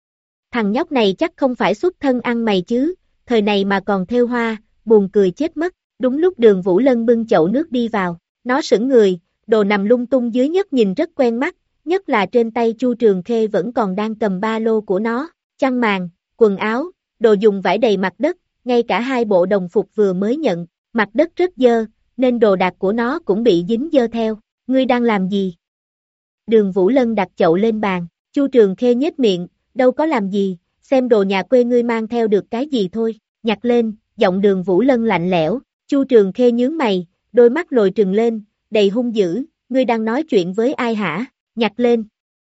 Thằng nhóc này chắc không phải xuất thân ăn mày chứ, thời này mà còn thêu hoa, buồn cười chết mất. Đúng lúc Đường Vũ Lân bưng chậu nước đi vào, nó sững người, đồ nằm lung tung dưới nhất nhìn rất quen mắt, nhất là trên tay Chu Trường Khê vẫn còn đang cầm ba lô của nó, chăn màn, quần áo, đồ dùng vải đầy mặt đất, ngay cả 2 bộ đồng phục vừa mới nhận, mặt đất rất dơ, nên đồ đạc của nó cũng bị dính dơ theo. Ngươi đang làm gì? Đường Vũ Lân đặt chậu lên bàn, Chu Trường Khê nhếch miệng, đâu có làm gì, xem đồ nhà quê ngươi mang theo được cái gì thôi, nhặt lên, giọng Đường Vũ Lân lạnh lẽo. Chu Trường Khê nhướng mày, đôi mắt lồi trừng lên, đầy hung dữ, ngươi đang nói chuyện với ai hả? Nhặt lên.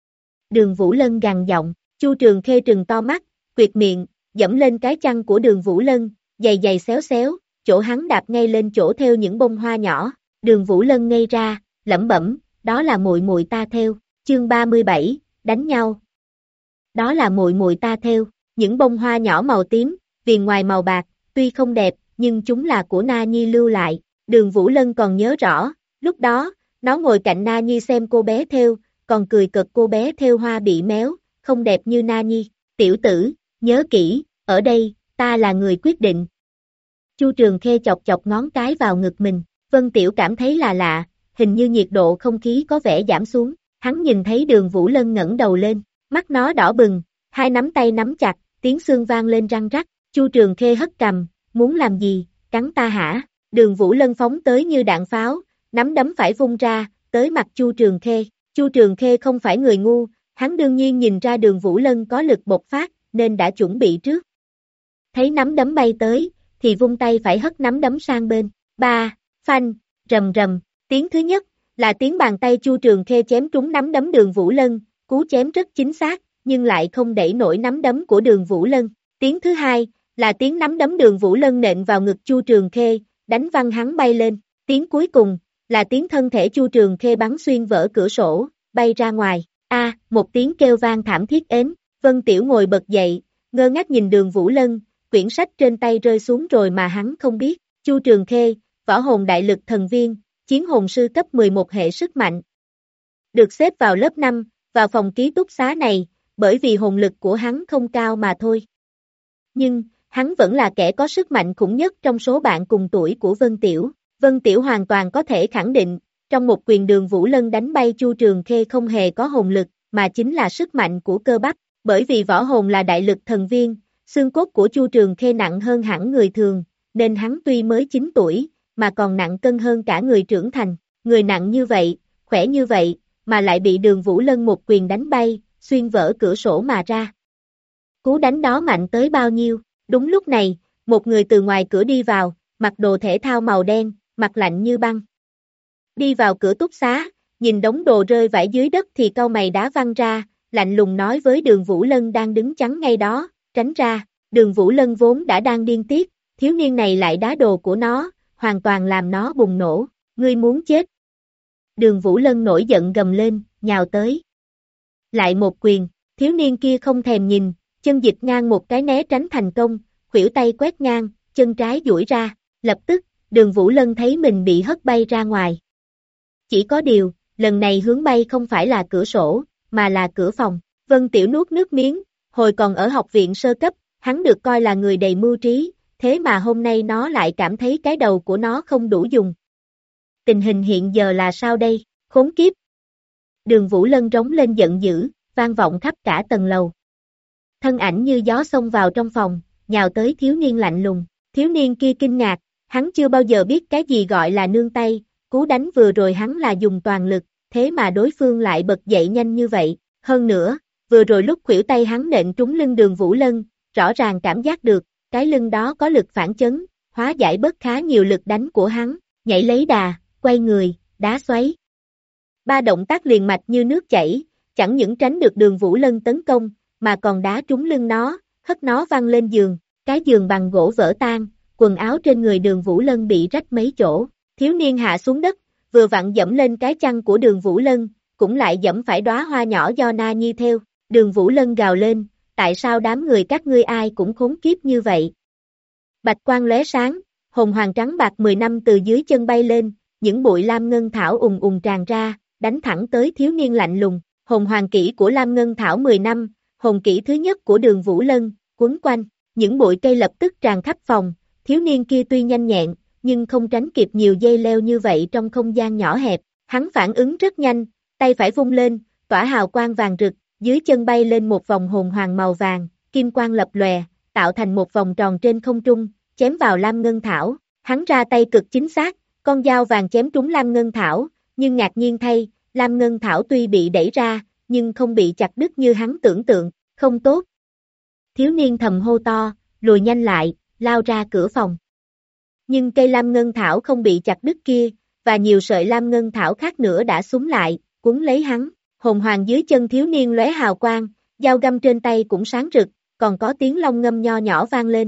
Đường Vũ Lân gằn giọng, Chu Trường Khê trừng to mắt, quyệt miệng, dẫm lên cái chăn của Đường Vũ Lân, giày giày xéo xéo, chỗ hắn đạp ngay lên chỗ thêu những bông hoa nhỏ. Đường Vũ Lân ngây ra, lẩm bẩm, đó là muội muội ta thêu. Chương 37, đánh nhau. Đó là muội muội ta thêu, những bông hoa nhỏ màu tím, viền ngoài màu bạc, tuy không đẹp, nhưng chúng là của Na Nhi lưu lại. Đường Vũ Lân còn nhớ rõ, lúc đó, nó ngồi cạnh Na Nhi xem cô bé thêu, còn cười cợt cô bé thêu hoa bị méo, không đẹp như Na Nhi. Tiểu tử, nhớ kỹ, ở đây, ta là người quyết định. Chu Trường Khê chọc chọc ngón cái vào ngực mình, Vân Tiểu cảm thấy là lạ, hình như nhiệt độ không khí có vẻ giảm xuống, hắn nhìn thấy Đường Vũ Lân ngẩng đầu lên, mắt nó đỏ bừng, 2 nắm tay nắm chặt, tiếng xương vang lên răng rắc. Chu Trường Khê hất cằm, muốn làm gì, cắn ta hả? Đường Vũ Lân phóng tới như đạn pháo, nắm đấm phải vung ra, tới mặt Chu Trường Khê. Chu Trường Khê không phải người ngu, hắn đương nhiên nhìn ra Đường Vũ Lân có lực bộc phát, nên đã chuẩn bị trước. Thấy nắm đấm bay tới, thì vung tay phải hất nắm đấm sang bên. Ba, phanh, rầm rầm, tiếng thứ nhất là tiếng bàn tay Chu Trường Khê chém trúng nắm đấm Đường Vũ Lân, cú chém rất chính xác, nhưng lại không đẩy nổi nắm đấm của Đường Vũ Lân. Tiếng thứ hai là tiếng nắm đấm Đường Vũ Lân nện vào ngực Chu Trường Khê, đánh văng hắn bay lên. Tiếng cuối cùng, là tiếng thân thể Chu Trường Khê bắn xuyên vỡ cửa sổ, bay ra ngoài. Một tiếng kêu vang thảm thiết ến. Vân Tiểu ngồi bật dậy, ngơ ngác nhìn Đường Vũ Lân, quyển sách trên tay rơi xuống rồi mà hắn không biết. Chu Trường Khê, võ hồn đại lực thần viên, chiến hồn sư cấp 11 hệ sức mạnh. Được xếp vào lớp 5, vào phòng ký túc xá này, bởi vì hồn lực của hắn không cao mà thôi. Nhưng, hắn vẫn là kẻ có sức mạnh khủng nhất trong số bạn cùng tuổi của Vân Tiểu. Vân Tiểu hoàn toàn có thể khẳng định, trong một quyền Đường Vũ Lân đánh bay Chu Trường Khê không hề có hồn lực, mà chính là sức mạnh của cơ bắp. Bởi vì võ hồn là đại lực thần viên, xương cốt của Chu Trường Khê nặng hơn hẳn người thường, nên hắn tuy mới 9 tuổi, mà còn nặng cân hơn cả người trưởng thành. Người nặng như vậy, khỏe như vậy, mà lại bị Đường Vũ Lân một quyền đánh bay, xuyên vỡ cửa sổ mà ra. Cú đánh đó mạnh tới bao nhiêu? Đúng lúc này, một người từ ngoài cửa đi vào, mặc đồ thể thao màu đen, mặt lạnh như băng. Đi vào cửa túc xá, nhìn đống đồ rơi vãi dưới đất thì cau mày đá văng ra, lạnh lùng nói với Đường Vũ Lân đang đứng chắn ngay đó, tránh ra. Đường Vũ Lân vốn đã đang điên tiết, thiếu niên này lại đá đồ của nó, hoàn toàn làm nó bùng nổ. Ngươi muốn chết. Đường Vũ Lân nổi giận gầm lên, nhào tới. Lại một quyền, thiếu niên kia không thèm nhìn, chân dịch ngang một cái né tránh thành công, khuỷu tay quét ngang, chân trái duỗi ra, lập tức, Đường Vũ Lân thấy mình bị hất bay ra ngoài. Chỉ có điều, lần này hướng bay không phải là cửa sổ, mà là cửa phòng. Vân Tiểu nuốt nước miếng, hồi còn ở học viện sơ cấp, hắn được coi là người đầy mưu trí, thế mà hôm nay nó lại cảm thấy cái đầu của nó không đủ dùng. Tình hình hiện giờ là sao đây, khốn kiếp. Đường Vũ Lân rống lên giận dữ, vang vọng khắp cả tầng lầu. Thân ảnh như gió xông vào trong phòng, nhào tới thiếu niên lạnh lùng. Thiếu niên kia kinh ngạc, hắn chưa bao giờ biết cái gì gọi là nương tay, cú đánh vừa rồi hắn là dùng toàn lực, thế mà đối phương lại bật dậy nhanh như vậy. Hơn nữa, vừa rồi lúc khuỷu tay hắn nện trúng lưng Đường Vũ Lân, rõ ràng cảm giác được, cái lưng đó có lực phản chấn, hóa giải bớt khá nhiều lực đánh của hắn, nhảy lấy đà, quay người, đá xoáy. Ba động tác liền mạch như nước chảy, chẳng những tránh được Đường Vũ Lân tấn công, mà còn đá trúng lưng nó, hất nó văng lên giường, cái giường bằng gỗ vỡ tan, quần áo trên người Đường Vũ Lân bị rách mấy chỗ. Thiếu niên hạ xuống đất, vừa vặn dẫm lên cái chăn của Đường Vũ Lân, cũng lại dẫm phải đóa hoa nhỏ do Na Nhi theo. Đường Vũ Lân gào lên, tại sao đám người các ngươi ai cũng khốn kiếp như vậy? Bạch quang lóe sáng, hồn hoàng trắng bạc 10 năm từ dưới chân bay lên, những bụi lam ngân thảo ùng ùng tràn ra, đánh thẳng tới thiếu niên lạnh lùng. Hồn hoàng kỹ của lam ngân thảo 10 năm, hồn kỹ thứ nhất của Đường Vũ Lân, quấn quanh, những bụi cây lập tức tràn khắp phòng. Thiếu niên kia tuy nhanh nhẹn, nhưng không tránh kịp nhiều dây leo như vậy trong không gian nhỏ hẹp. Hắn phản ứng rất nhanh, tay phải vung lên, tỏa hào quang vàng rực, dưới chân bay lên một vòng hồn hoàng màu vàng, kim quang lập lòe, tạo thành một vòng tròn trên không trung, chém vào lam ngân thảo. Hắn ra tay cực chính xác, con dao vàng chém trúng lam ngân thảo, nhưng ngạc nhiên thay, lam ngân thảo tuy bị đẩy ra, nhưng không bị chặt đứt như hắn tưởng tượng, không tốt. Thiếu niên thầm hô to, lùi nhanh lại, lao ra cửa phòng. Nhưng cây lam ngân thảo không bị chặt đứt kia, và nhiều sợi lam ngân thảo khác nữa đã xúm lại, quấn lấy hắn. Hồn hoàng dưới chân thiếu niên lóe hào quang, dao găm trên tay cũng sáng rực, còn có tiếng long ngâm nho nhỏ vang lên.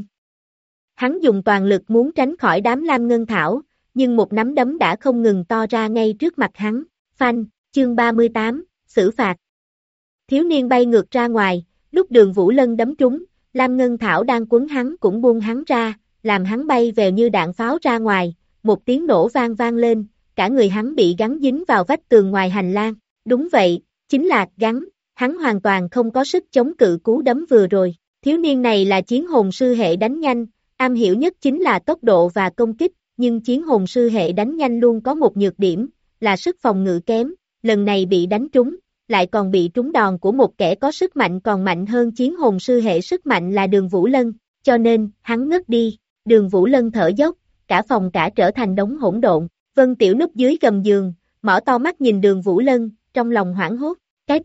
Hắn dùng toàn lực muốn tránh khỏi đám lam ngân thảo, nhưng một nắm đấm đã không ngừng to ra ngay trước mặt hắn. Phanh, chương 38, xử phạt. Thiếu niên bay ngược ra ngoài, lúc Đường Vũ Lân đấm trúng, lam ngân thảo đang quấn hắn cũng buông hắn ra, làm hắn bay vèo như đạn pháo ra ngoài, một tiếng nổ vang vang lên, cả người hắn bị gắn dính vào vách tường ngoài hành lang. Đúng vậy, chính là gắn, hắn hoàn toàn không có sức chống cự cú đấm vừa rồi. Thiếu niên này là chiến hồn sư hệ đánh nhanh, am hiểu nhất chính là tốc độ và công kích, nhưng chiến hồn sư hệ đánh nhanh luôn có một nhược điểm, là sức phòng ngự kém, lần này bị đánh trúng, lại còn bị trúng đòn của một kẻ có sức mạnh còn mạnh hơn chiến hồn sư hệ sức mạnh là Đường Vũ Lân, cho nên, hắn ngất đi. Đường Vũ Lân thở dốc, cả phòng cả trở thành đống hỗn độn. Vân Tiểu núp dưới gầm giường, mở to mắt nhìn Đường Vũ Lân, trong lòng hoảng hốt. Cái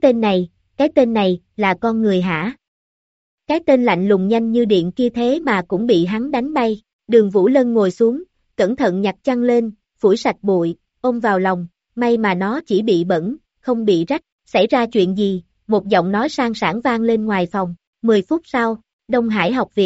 tên này, là con người hả? Cái tên lạnh lùng nhanh như điện kia thế mà cũng bị hắn đánh bay. Đường Vũ Lân ngồi xuống, cẩn thận nhặt chăn lên, phủi sạch bụi, ôm vào lòng, may mà nó chỉ bị bẩn, không bị rách. Xảy ra chuyện gì? Một giọng nói sang sảng vang lên ngoài phòng. 10 phút sau, Đông Hải học viện,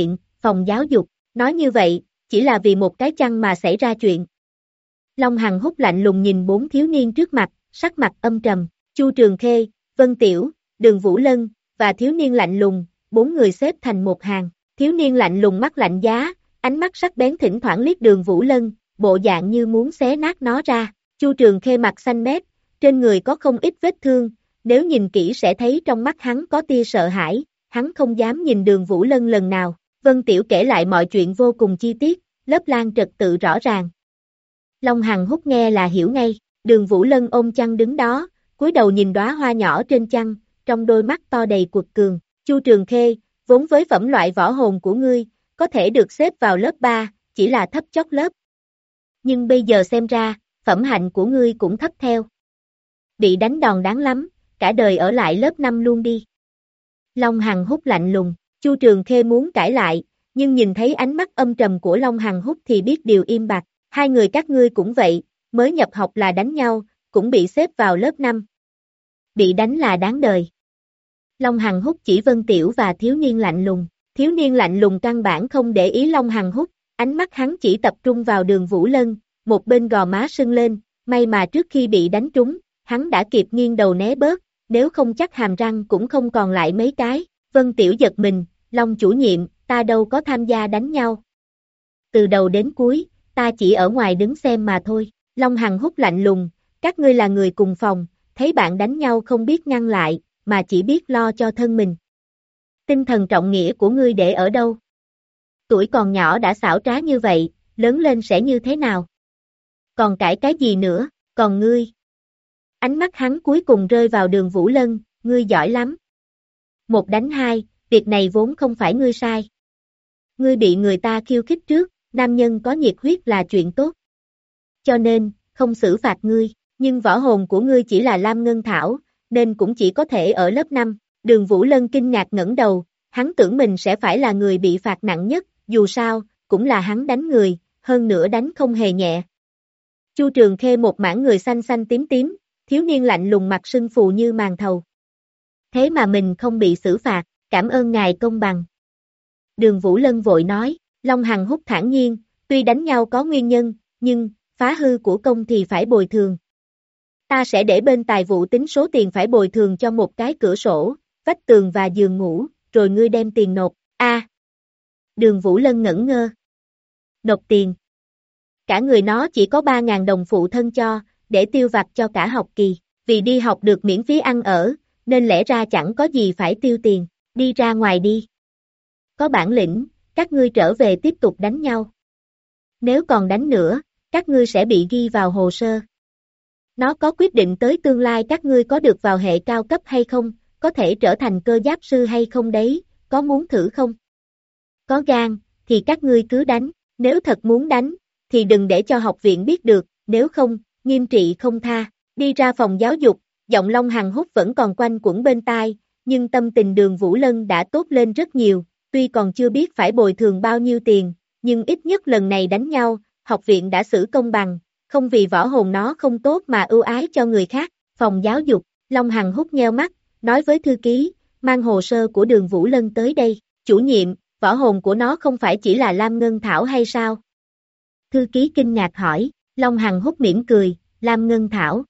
Phòng giáo dục, nói như vậy, chỉ là vì một cái chăn mà xảy ra chuyện. Long Hằng Húc lạnh lùng nhìn 4 thiếu niên trước mặt, sắc mặt âm trầm. Chu Trường Khê, Vân Tiểu, Đường Vũ Lân, và thiếu niên lạnh lùng, 4 người xếp thành một hàng. Thiếu niên lạnh lùng mắt lạnh giá, ánh mắt sắc bén thỉnh thoảng liếc Đường Vũ Lân, bộ dạng như muốn xé nát nó ra. Chu Trường Khê mặt xanh mét, trên người có không ít vết thương, nếu nhìn kỹ sẽ thấy trong mắt hắn có tia sợ hãi, hắn không dám nhìn Đường Vũ Lân lần nào. Vân Tiểu kể lại mọi chuyện vô cùng chi tiết, lớp lan trật tự rõ ràng. Long Hằng Húc nghe là hiểu ngay, Đường Vũ Lân ôm chăn đứng đó, cúi đầu nhìn đóa hoa nhỏ trên chăn, trong đôi mắt to đầy cuột cường. Chu Trường Khê, vốn với phẩm loại võ hồn của ngươi, có thể được xếp vào lớp 3, chỉ là thấp chót lớp. Nhưng bây giờ xem ra, phẩm hạnh của ngươi cũng thấp theo. Bị đánh đòn đáng lắm, cả đời ở lại lớp 5 luôn đi. Long Hằng Húc lạnh lùng, Chu Trường Khê muốn cãi lại, nhưng nhìn thấy ánh mắt âm trầm của Long Hằng Húc thì biết điều im bặt. Hai người các ngươi cũng vậy, mới nhập học là đánh nhau, cũng bị xếp vào lớp 5. Bị đánh là đáng đời. Long Hằng Húc chỉ Vân Tiểu và thiếu niên lạnh lùng. Thiếu niên lạnh lùng căn bản không để ý Long Hằng Húc, ánh mắt hắn chỉ tập trung vào Đường Vũ Lân, một bên gò má sưng lên, may mà trước khi bị đánh trúng, hắn đã kịp nghiêng đầu né bớt, nếu không chắc hàm răng cũng không còn lại mấy cái. Vân Tiểu giật mình, Long chủ nhiệm, ta đâu có tham gia đánh nhau. Từ đầu đến cuối, ta chỉ ở ngoài đứng xem mà thôi. Long Hằng Húc lạnh lùng, các ngươi là người cùng phòng, thấy bạn đánh nhau không biết ngăn lại, mà chỉ biết lo cho thân mình. Tinh thần trọng nghĩa của ngươi để ở đâu? Tuổi còn nhỏ đã xảo trá như vậy, lớn lên sẽ như thế nào? Còn cãi cái gì nữa, còn ngươi? Ánh mắt hắn cuối cùng rơi vào Đường Vũ Lân, ngươi giỏi lắm. 1 đánh 2, việc này vốn không phải ngươi sai. Ngươi bị người ta khiêu khích trước, nam nhân có nhiệt huyết là chuyện tốt. Cho nên, không xử phạt ngươi, nhưng võ hồn của ngươi chỉ là Lam Ngân Thảo, nên cũng chỉ có thể ở lớp 5. Đường Vũ Lân kinh ngạc ngẩng đầu, hắn tưởng mình sẽ phải là người bị phạt nặng nhất, dù sao, cũng là hắn đánh người, hơn nữa đánh không hề nhẹ. Chu Trường Khê một mảng người xanh xanh tím tím, thiếu niên lạnh lùng mặt sưng phù như màn thầu. Thế mà mình không bị xử phạt, cảm ơn ngài công bằng. Đường Vũ Lân vội nói, Long Hằng Húc thản nhiên, tuy đánh nhau có nguyên nhân, nhưng, phá hư của công thì phải bồi thường. Ta sẽ để bên tài vụ tính số tiền phải bồi thường cho một cái cửa sổ, vách tường và giường ngủ, rồi ngươi đem tiền nộp. Đường Vũ Lân ngẩn ngơ. Nộp tiền. Cả người nó chỉ có 3.000 đồng phụ thân cho, để tiêu vặt cho cả học kỳ, vì đi học được miễn phí ăn ở, nên lẽ ra chẳng có gì phải tiêu tiền, đi ra ngoài đi. Có bản lĩnh, các ngươi trở về tiếp tục đánh nhau. Nếu còn đánh nữa, các ngươi sẽ bị ghi vào hồ sơ. Nó có quyết định tới tương lai các ngươi có được vào hệ cao cấp hay không, có thể trở thành cơ giáp sư hay không đấy, có muốn thử không? Có gan, thì các ngươi cứ đánh, nếu thật muốn đánh, thì đừng để cho học viện biết được, nếu không, nghiêm trị không tha. Đi ra phòng giáo dục, giọng Long Hằng Húc vẫn còn quanh quẩn bên tai, nhưng tâm tình Đường Vũ Lân đã tốt lên rất nhiều, tuy còn chưa biết phải bồi thường bao nhiêu tiền, nhưng ít nhất lần này đánh nhau, học viện đã xử công bằng, không vì võ hồn nó không tốt mà ưu ái cho người khác. Phòng giáo dục, Long Hằng Húc nheo mắt, nói với thư ký, mang hồ sơ của Đường Vũ Lân tới đây. Chủ nhiệm, võ hồn của nó không phải chỉ là Lam Ngân Thảo hay sao? Thư ký kinh ngạc hỏi, Long Hằng Húc mỉm cười, Lam Ngân Thảo.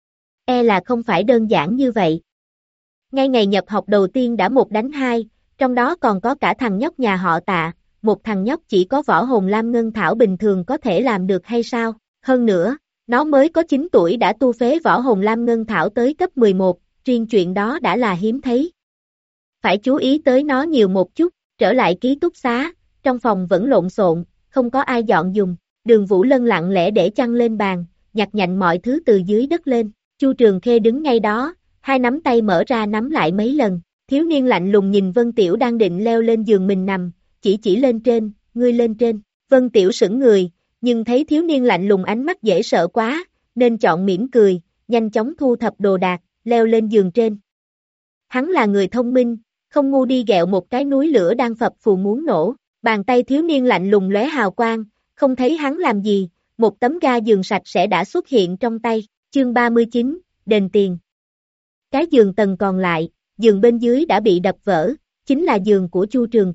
Là không phải đơn giản như vậy. Ngay ngày nhập học đầu tiên đã 1 đánh 2, trong đó còn có cả thằng nhóc nhà họ Tạ, một thằng nhóc chỉ có võ hồn Lam Ngân Thảo bình thường có thể làm được hay sao? Hơn nữa, nó mới có 9 tuổi đã tu phế võ hồn Lam Ngân Thảo tới cấp 11, riêng chuyện đó đã là hiếm thấy. Phải chú ý tới nó nhiều một chút, trở lại ký túc xá, trong phòng vẫn lộn xộn, không có ai dọn dùng. Đường Vũ Lân lặng lẽ để chăn lên bàn, nhặt nhạnh mọi thứ từ dưới đất lên. Chu Trường Khê đứng ngay đó, hai nắm tay mở ra nắm lại mấy lần. Thiếu niên lạnh lùng nhìn Vân Tiểu đang định leo lên giường mình nằm, chỉ lên trên, ngươi lên trên. Vân Tiểu sững người, nhưng thấy thiếu niên lạnh lùng ánh mắt dễ sợ quá, nên chọn mỉm cười, nhanh chóng thu thập đồ đạc, leo lên giường trên. Hắn là người thông minh, không ngu đi ghẹo một cái núi lửa đang phập phù muốn nổ. Bàn tay thiếu niên lạnh lùng lóe hào quang, không thấy hắn làm gì, một tấm ga giường sạch sẽ đã xuất hiện trong tay. Chương 39, đền tiền. Cái giường tầng còn lại, giường bên dưới đã bị đập vỡ, chính là giường của Chu Trường Khê.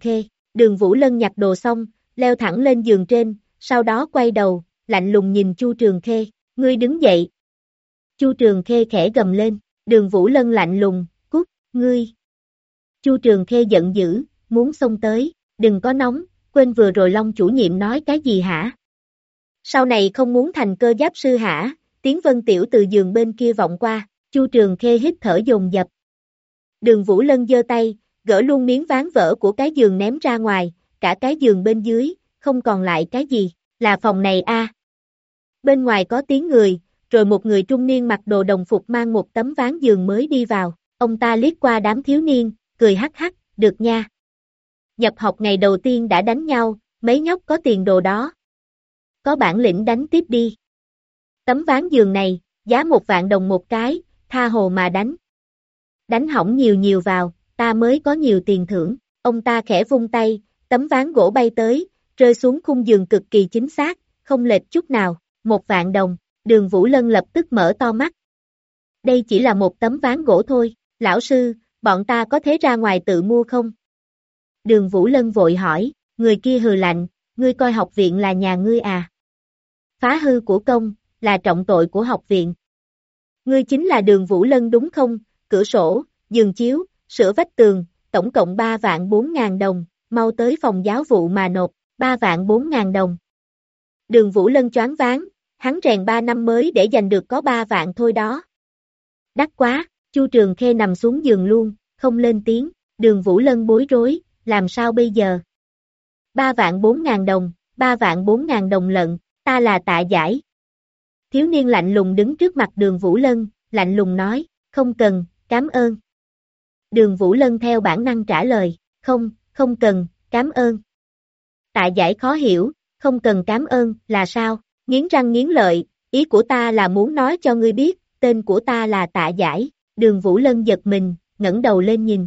Đường Vũ Lân nhặt đồ xong, leo thẳng lên giường trên, sau đó quay đầu, lạnh lùng nhìn Chu Trường Khê, ngươi đứng dậy. Chu Trường Khê khẽ gầm lên, Đường Vũ Lân lạnh lùng, cút, ngươi. Chu Trường Khê giận dữ, muốn xông tới, đừng có nóng, quên vừa rồi Long chủ nhiệm nói cái gì hả? Sau này không muốn thành cơ giáp sư hả? Tiếng Vân Tiểu từ giường bên kia vọng qua, Chu Trường Khê hít thở dồn dập. Đường Vũ Lân giơ tay, gỡ luôn miếng ván vỡ của cái giường ném ra ngoài, cả cái giường bên dưới, không còn lại cái gì, là phòng này a. Bên ngoài có tiếng người, rồi một người trung niên mặc đồ đồng phục mang một tấm ván giường mới đi vào, ông ta liếc qua đám thiếu niên, cười hắc hắc, được nha. Nhập học ngày đầu tiên đã đánh nhau, mấy nhóc có tiền đồ đó. Có bản lĩnh đánh tiếp đi. Tấm ván giường này, giá 1.000.000 một cái, tha hồ mà đánh. Đánh hỏng nhiều nhiều vào, ta mới có nhiều tiền thưởng. Ông ta khẽ vung tay, tấm ván gỗ bay tới, rơi xuống khung giường cực kỳ chính xác, không lệch chút nào. 1.000.000, Đường Vũ Lân lập tức mở to mắt. Đây chỉ là một tấm ván gỗ thôi, lão sư, bọn ta có thể ra ngoài tự mua không? Đường Vũ Lân vội hỏi, người kia hừ lạnh, ngươi coi học viện là nhà ngươi à? Phá hư của công, là trọng tội của học viện. Ngươi chính là Đường Vũ Lân đúng không? Cửa sổ, giường chiếu, sửa vách tường, tổng cộng 3.400.000 đồng, mau tới phòng giáo vụ mà nộp, 3.400.000 đồng. Đường Vũ Lân choáng váng, hắn rèn 3 năm mới để giành được có 3 vạn thôi đó. Đắt quá, Chu Trường Khê nằm xuống giường luôn, không lên tiếng, Đường Vũ Lân bối rối, làm sao bây giờ? 3.400.000 đồng, 3.400.000 đồng lận, ta là Tạ Giải. Thiếu niên lạnh lùng đứng trước mặt Đường Vũ Lân, lạnh lùng nói, không cần, cảm ơn. Đường Vũ Lân theo bản năng trả lời, không cần, cảm ơn. Tạ Giải khó hiểu, không cần cảm ơn, là sao? Nghiến răng nghiến lợi, ý của ta là muốn nói cho ngươi biết, tên của ta là Tạ Giải. Đường Vũ Lân giật mình, ngẩng đầu lên nhìn.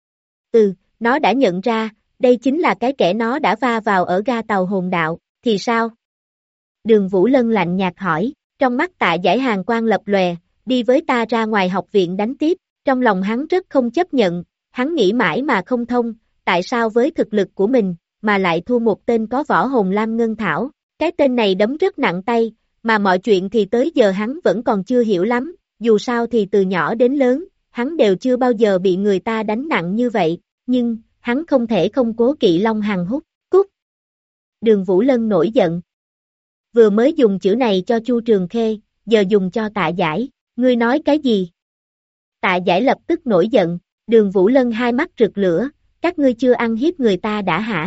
Nó đã nhận ra, đây chính là cái kẻ nó đã va vào ở ga tàu Hồn Đạo, thì sao? Đường Vũ Lân lạnh nhạt hỏi, trong mắt Tạ Giải hàn quang lập lòe, đi với ta ra ngoài học viện đánh tiếp, trong lòng hắn rất không chấp nhận, hắn nghĩ mãi mà không thông, tại sao với thực lực của mình, mà lại thua một tên có võ hồn lam ngân thảo, cái tên này đấm rất nặng tay, mà mọi chuyện thì tới giờ hắn vẫn còn chưa hiểu lắm, dù sao thì từ nhỏ đến lớn, hắn đều chưa bao giờ bị người ta đánh nặng như vậy, nhưng, hắn không thể không cố kỵ Long Hằng Hút, cút. Đường Vũ Lân nổi giận. Vừa mới dùng chữ này cho Chu Trường Khê, giờ dùng cho Tạ Giải, ngươi nói cái gì? Tạ Giải lập tức nổi giận, Đường Vũ Lân hai mắt rực lửa, các ngươi chưa ăn hiếp người ta đã hả?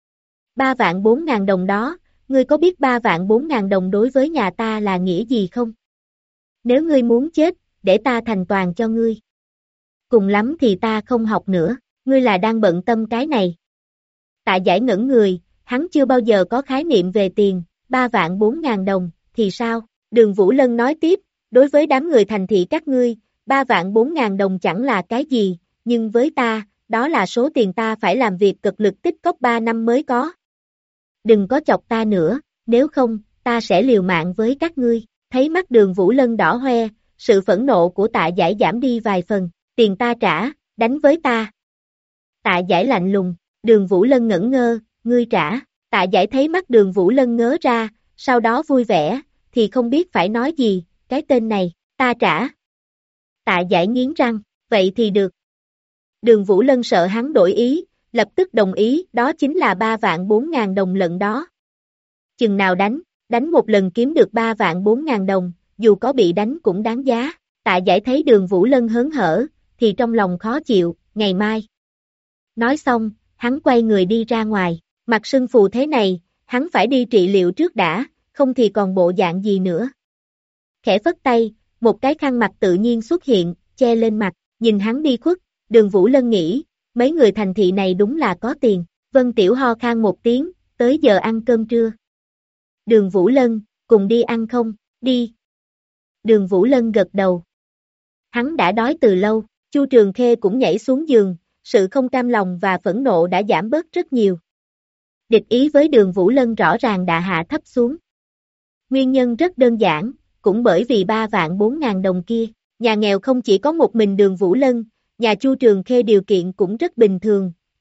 3.400.000 đồng đó, ngươi có biết 3.400.000 đồng đối với nhà ta là nghĩa gì không? Nếu ngươi muốn chết, để ta thành toàn cho ngươi. Cùng lắm thì ta không học nữa, ngươi là đang bận tâm cái này. Tạ Giải ngẩn người, hắn chưa bao giờ có khái niệm về tiền, 3.400.000 đồng, thì sao? Đường Vũ Lân nói tiếp, đối với đám người thành thị các ngươi, 3.400.000 đồng chẳng là cái gì, nhưng với ta, đó là số tiền ta phải làm việc cực lực tích cóp 3 năm mới có. Đừng có chọc ta nữa, nếu không, ta sẽ liều mạng với các ngươi. Thấy mắt Đường Vũ Lân đỏ hoe, sự phẫn nộ của Tạ Giải giảm đi vài phần, tiền ta trả, đánh với ta. Tạ Giải lạnh lùng, Đường Vũ Lân ngẩn ngơ, ngươi trả. Tạ Giải thấy mắt Đường Vũ Lân ngớ ra, sau đó vui vẻ, thì không biết phải nói gì, cái tên này, ta trả. Tạ Giải nghiến răng, vậy thì được. Đường Vũ Lân sợ hắn đổi ý, lập tức đồng ý, đó chính là 3.400.000 đồng lận đó. Chừng nào đánh một lần kiếm được 3.400.000 đồng, dù có bị đánh cũng đáng giá. Tạ Giải thấy Đường Vũ Lân hớn hở, thì trong lòng khó chịu, ngày mai. Nói xong, hắn quay người đi ra ngoài, mặt sưng phù thế này, hắn phải đi trị liệu trước đã, không thì còn bộ dạng gì nữa. Khẽ phất tay, một cái khăn mặt tự nhiên xuất hiện, che lên mặt, nhìn hắn đi khuất, Đường Vũ Lân nghĩ, mấy người thành thị này đúng là có tiền. Vân Tiểu ho khan một tiếng, tới giờ ăn cơm trưa. Đường Vũ Lân, cùng đi ăn không? Đi. Đường Vũ Lân gật đầu. Hắn đã đói từ lâu, Chu Trường Khê cũng nhảy xuống giường, sự không cam lòng và phẫn nộ đã giảm bớt rất nhiều. Địch ý với Đường Vũ Lân rõ ràng đã hạ thấp xuống. Nguyên nhân rất đơn giản, cũng bởi vì 3.400.000 đồng kia, nhà nghèo không chỉ có một mình Đường Vũ Lân, nhà Chu Trường Khê điều kiện cũng rất bình thường,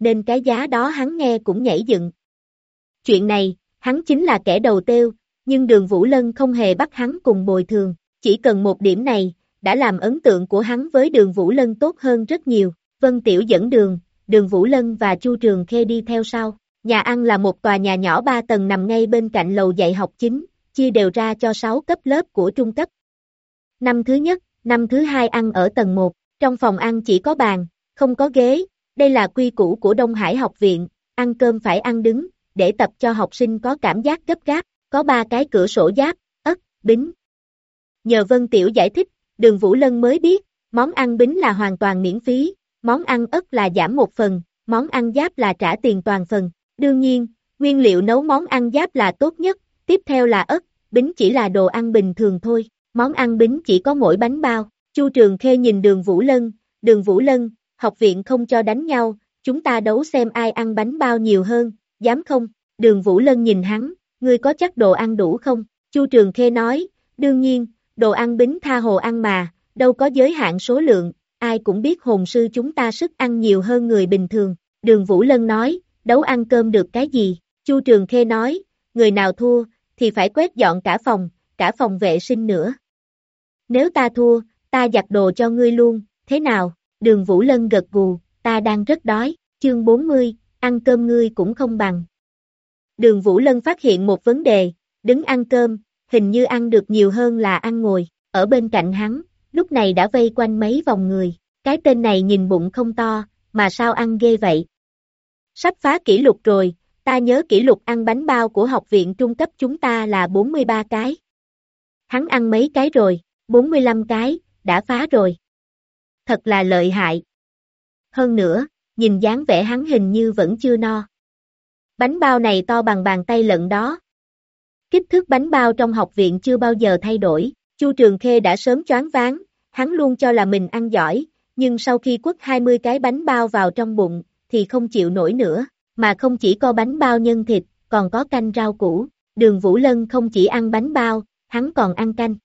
nên cái giá đó hắn nghe cũng nhảy dựng. Chuyện này, hắn chính là kẻ đầu têu, nhưng Đường Vũ Lân không hề bắt hắn cùng bồi thường, chỉ cần một điểm này, đã làm ấn tượng của hắn với Đường Vũ Lân tốt hơn rất nhiều. Vân Tiểu dẫn đường, Đường Vũ Lân và Chu Trường Khê đi theo sau. Nhà ăn là một tòa nhà nhỏ 3 tầng nằm ngay bên cạnh lầu dạy học chính, chia đều ra cho 6 cấp lớp của trung cấp. Năm thứ nhất, năm thứ hai ăn ở tầng 1, trong phòng ăn chỉ có bàn, không có ghế, đây là quy củ của Đông Hải học viện, ăn cơm phải ăn đứng, để tập cho học sinh có cảm giác gấp gáp, có 3 cái cửa sổ giáp, ất, bính. Nhờ Vân Tiểu giải thích, Đường Vũ Lân mới biết, món ăn bính là hoàn toàn miễn phí, món ăn ất là giảm 1 phần, món ăn giáp là trả tiền toàn phần. Đương nhiên, nguyên liệu nấu món ăn giáp là tốt nhất, tiếp theo là ất, bính chỉ là đồ ăn bình thường thôi, món ăn bính chỉ có mỗi bánh bao. Chu Trường Khê nhìn Đường Vũ Lân, học viện không cho đánh nhau, chúng ta đấu xem ai ăn bánh bao nhiều hơn, dám không? Đường Vũ Lân nhìn hắn, ngươi có chắc đồ ăn đủ không? Chu Trường Khê nói, đương nhiên, đồ ăn bính tha hồ ăn mà, đâu có giới hạn số lượng, ai cũng biết hồn sư chúng ta sức ăn nhiều hơn người bình thường. Đường Vũ Lân nói, đấu ăn cơm được cái gì? Chu Trường Khê nói, người nào thua, thì phải quét dọn cả phòng vệ sinh nữa. Nếu ta thua, ta giặt đồ cho ngươi luôn, thế nào? Đường Vũ Lân gật gù, ta đang rất đói, chương 40, ăn cơm ngươi cũng không bằng. Đường Vũ Lân phát hiện một vấn đề, đứng ăn cơm, hình như ăn được nhiều hơn là ăn ngồi, ở bên cạnh hắn, lúc này đã vây quanh mấy vòng người, cái tên này nhìn bụng không to, mà sao ăn ghê vậy? Sắp phá kỷ lục rồi, ta nhớ kỷ lục ăn bánh bao của học viện trung cấp chúng ta là 43 cái. Hắn ăn mấy cái rồi, 45 cái, đã phá rồi. Thật là lợi hại. Hơn nữa, nhìn dáng vẻ hắn hình như vẫn chưa no. Bánh bao này to bằng bàn tay lận đó. Kích thước bánh bao trong học viện chưa bao giờ thay đổi, Chu Trường Khê đã sớm choáng váng, hắn luôn cho là mình ăn giỏi, nhưng sau khi quất 20 cái bánh bao vào trong bụng, thì không chịu nổi nữa, mà không chỉ có bánh bao nhân thịt, còn có canh rau củ. Đường Vũ Lân không chỉ ăn bánh bao, hắn còn ăn canh.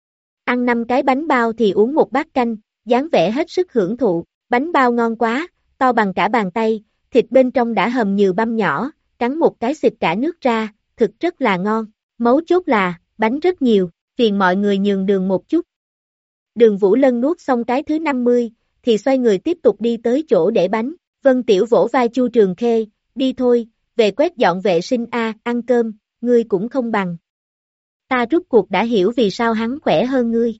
Ăn 5 cái bánh bao thì uống một bát canh, dáng vẻ hết sức hưởng thụ, bánh bao ngon quá, to bằng cả bàn tay, thịt bên trong đã hầm nhiều băm nhỏ, cắn một cái xịt cả nước ra, thực rất là ngon, mấu chốt là, bánh rất nhiều, phiền mọi người nhường đường một chút. Đường Vũ Lân nuốt xong cái thứ 50, thì xoay người tiếp tục đi tới chỗ để bánh, Vân Tiểu vỗ vai Chu Trường Khê, đi thôi, về quét dọn vệ sinh ăn cơm, ngươi cũng không bằng. Ta rút cuộc đã hiểu vì sao hắn khỏe hơn ngươi.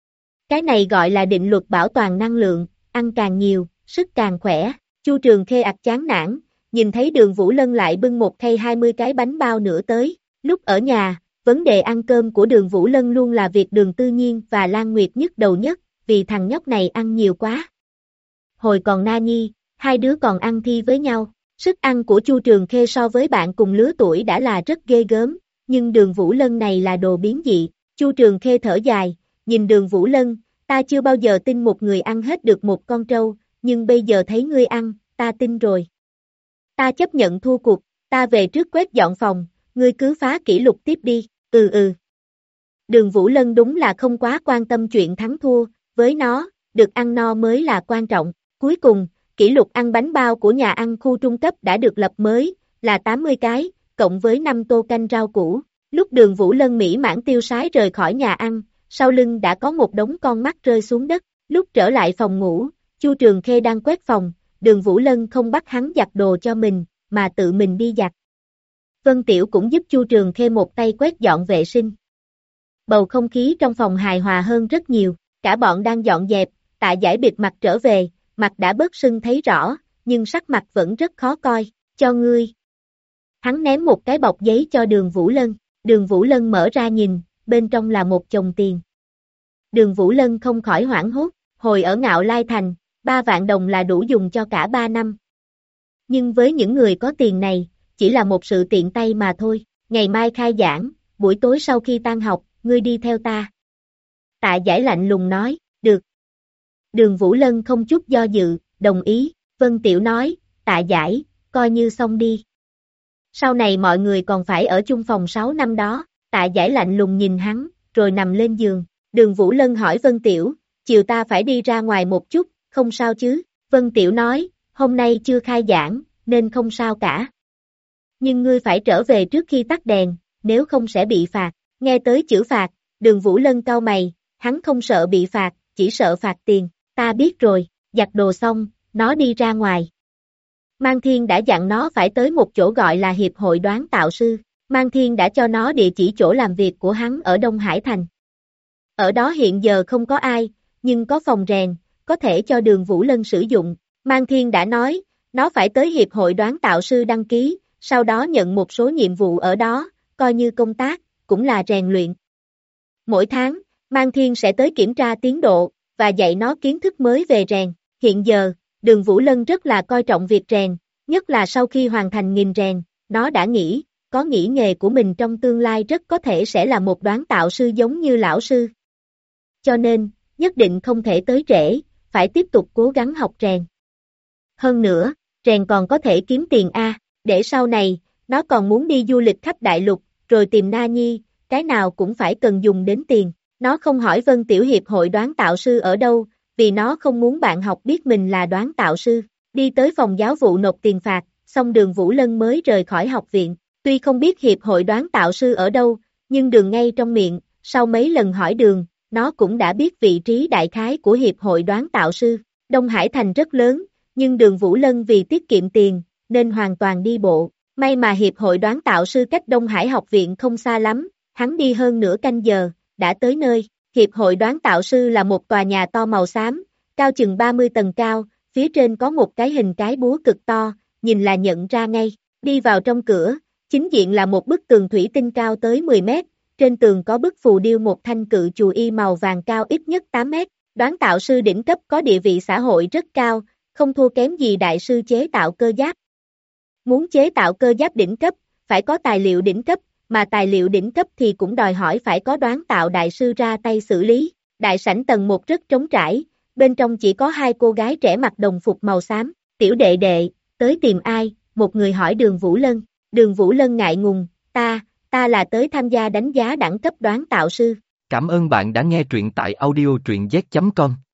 Cái này gọi là định luật bảo toàn năng lượng, ăn càng nhiều, sức càng khỏe. Chu Trường Khê ặt chán nản, nhìn thấy Đường Vũ Lân lại bưng một khay 20 cái bánh bao nữa tới. Lúc ở nhà, vấn đề ăn cơm của Đường Vũ Lân luôn là việc Đường Tư Nhiên và Lan Nguyệt nhức đầu nhất, vì thằng nhóc này ăn nhiều quá. Hồi còn Na Nhi, hai đứa còn ăn thi với nhau. Sức ăn của Chu Trường Khê so với bạn cùng lứa tuổi đã là rất ghê gớm, nhưng Đường Vũ Lân này là đồ biến dị. Chu Trường Khê thở dài, nhìn Đường Vũ Lân, ta chưa bao giờ tin một người ăn hết được một con trâu, nhưng bây giờ thấy ngươi ăn, ta tin rồi. Ta chấp nhận thua cuộc, ta về trước quét dọn phòng, ngươi cứ phá kỷ lục tiếp đi, Đường Vũ Lân đúng là không quá quan tâm chuyện thắng thua, với nó, được ăn no mới là quan trọng. Cuối cùng, kỷ lục ăn bánh bao của nhà ăn khu trung cấp đã được lập mới, là 80 cái, cộng với 5 tô canh rau củ. Lúc Đường Vũ Lân mỹ mãn tiêu sái rời khỏi nhà ăn, sau lưng đã có một đống con mắt rơi xuống đất. Lúc trở lại phòng ngủ, Chu Trường Khê đang quét phòng, Đường Vũ Lân không bắt hắn giặt đồ cho mình, mà tự mình đi giặt. Vân Tiểu cũng giúp Chu Trường Khê một tay quét dọn vệ sinh. Bầu không khí trong phòng hài hòa hơn rất nhiều, cả bọn đang dọn dẹp, Tạ Giải bịt mặt trở về, mặt đã bớt sưng thấy rõ, nhưng sắc mặt vẫn rất khó coi, cho ngươi. Hắn ném một cái bọc giấy cho Đường Vũ Lân mở ra nhìn, bên trong là một chồng tiền. Đường Vũ Lân không khỏi hoảng hốt, hồi ở Ngạo Lai Thành, 3 vạn đồng là đủ dùng cho cả 3 năm. Nhưng với những người có tiền này, chỉ là một sự tiện tay mà thôi, ngày mai khai giảng, buổi tối sau khi tan học, ngươi đi theo ta. Tạ Giải lạnh lùng nói, được. Đường Vũ Lân không chút do dự, đồng ý, Vân Tiểu nói, Tạ Giải, coi như xong đi. Sau này mọi người còn phải ở chung phòng 6 năm đó, Tạ Giải lạnh lùng nhìn hắn, rồi nằm lên giường. Đường Vũ Lân hỏi Vân Tiểu, chiều ta phải đi ra ngoài một chút, không sao chứ? Vân Tiểu nói, hôm nay chưa khai giảng, nên không sao cả. Nhưng ngươi phải trở về trước khi tắt đèn, nếu không sẽ bị phạt. Nghe tới chữ phạt, Đường Vũ Lân cau mày, hắn không sợ bị phạt, chỉ sợ phạt tiền. Ta biết rồi, giặt đồ xong, nó đi ra ngoài. Mang Thiên đã dặn nó phải tới một chỗ gọi là Hiệp hội Đoán Tạo Sư. Mang Thiên đã cho nó địa chỉ chỗ làm việc của hắn ở Đông Hải Thành. Ở đó hiện giờ không có ai, nhưng có phòng rèn, có thể cho Đường Vũ Lân sử dụng. Mang Thiên đã nói, nó phải tới Hiệp hội Đoán Tạo Sư đăng ký, sau đó nhận một số nhiệm vụ ở đó, coi như công tác, cũng là rèn luyện. Mỗi tháng, Mang Thiên sẽ tới kiểm tra tiến độ, và dạy nó kiến thức mới về rèn. Hiện giờ, Đường Vũ Lân rất là coi trọng việc rèn, nhất là sau khi hoàn thành nghìn rèn, nó đã nghĩ, có nghĩ nghề của mình trong tương lai rất có thể sẽ là một đoán tạo sư giống như lão sư. Cho nên, nhất định không thể tới trễ, phải tiếp tục cố gắng học rèn. Hơn nữa, rèn còn có thể kiếm tiền để sau này, nó còn muốn đi du lịch khắp đại lục, rồi tìm Na Nhi, cái nào cũng phải cần dùng đến tiền. Nó không hỏi Vân Tiểu Hiệp hội đoán tạo sư ở đâu, vì nó không muốn bạn học biết mình là đoán tạo sư. Đi tới phòng giáo vụ nộp tiền phạt, xong Đường Vũ Lân mới rời khỏi học viện. Tuy không biết Hiệp hội đoán tạo sư ở đâu, nhưng Đường ngay trong miệng, sau mấy lần hỏi Đường, nó cũng đã biết vị trí đại khái của Hiệp hội đoán tạo sư. Đông Hải Thành rất lớn, nhưng Đường Vũ Lân vì tiết kiệm tiền, nên hoàn toàn đi bộ. May mà Hiệp hội đoán tạo sư cách Đông Hải học viện không xa lắm, hắn đi hơn nửa canh giờ, đã tới nơi. Hiệp hội đoán tạo sư là một tòa nhà to màu xám, cao chừng 30 tầng cao, phía trên có một cái hình cái búa cực to, nhìn là nhận ra ngay. Đi vào trong cửa, chính diện là một bức tường thủy tinh cao tới 10 mét, trên tường có bức phù điêu một thanh cự chù y màu vàng cao ít nhất 8 mét. Đoán tạo sư đỉnh cấp có địa vị xã hội rất cao, không thua kém gì đại sư chế tạo cơ giáp. Muốn chế tạo cơ giáp đỉnh cấp, phải có tài liệu đỉnh cấp, mà tài liệu đỉnh cấp thì cũng đòi hỏi phải có đoán tạo đại sư ra tay xử lý. Đại sảnh tầng 1 rất trống trải, bên trong chỉ có hai cô gái trẻ mặc đồng phục màu xám. Tiểu đệ đệ, tới tìm ai? Một người hỏi Đường Vũ Lân. Đường Vũ Lân ngại ngùng, ta là tới tham gia đánh giá đẳng cấp đoán tạo sư. Cảm ơn bạn đã nghe truyện tại audio truyện z.com.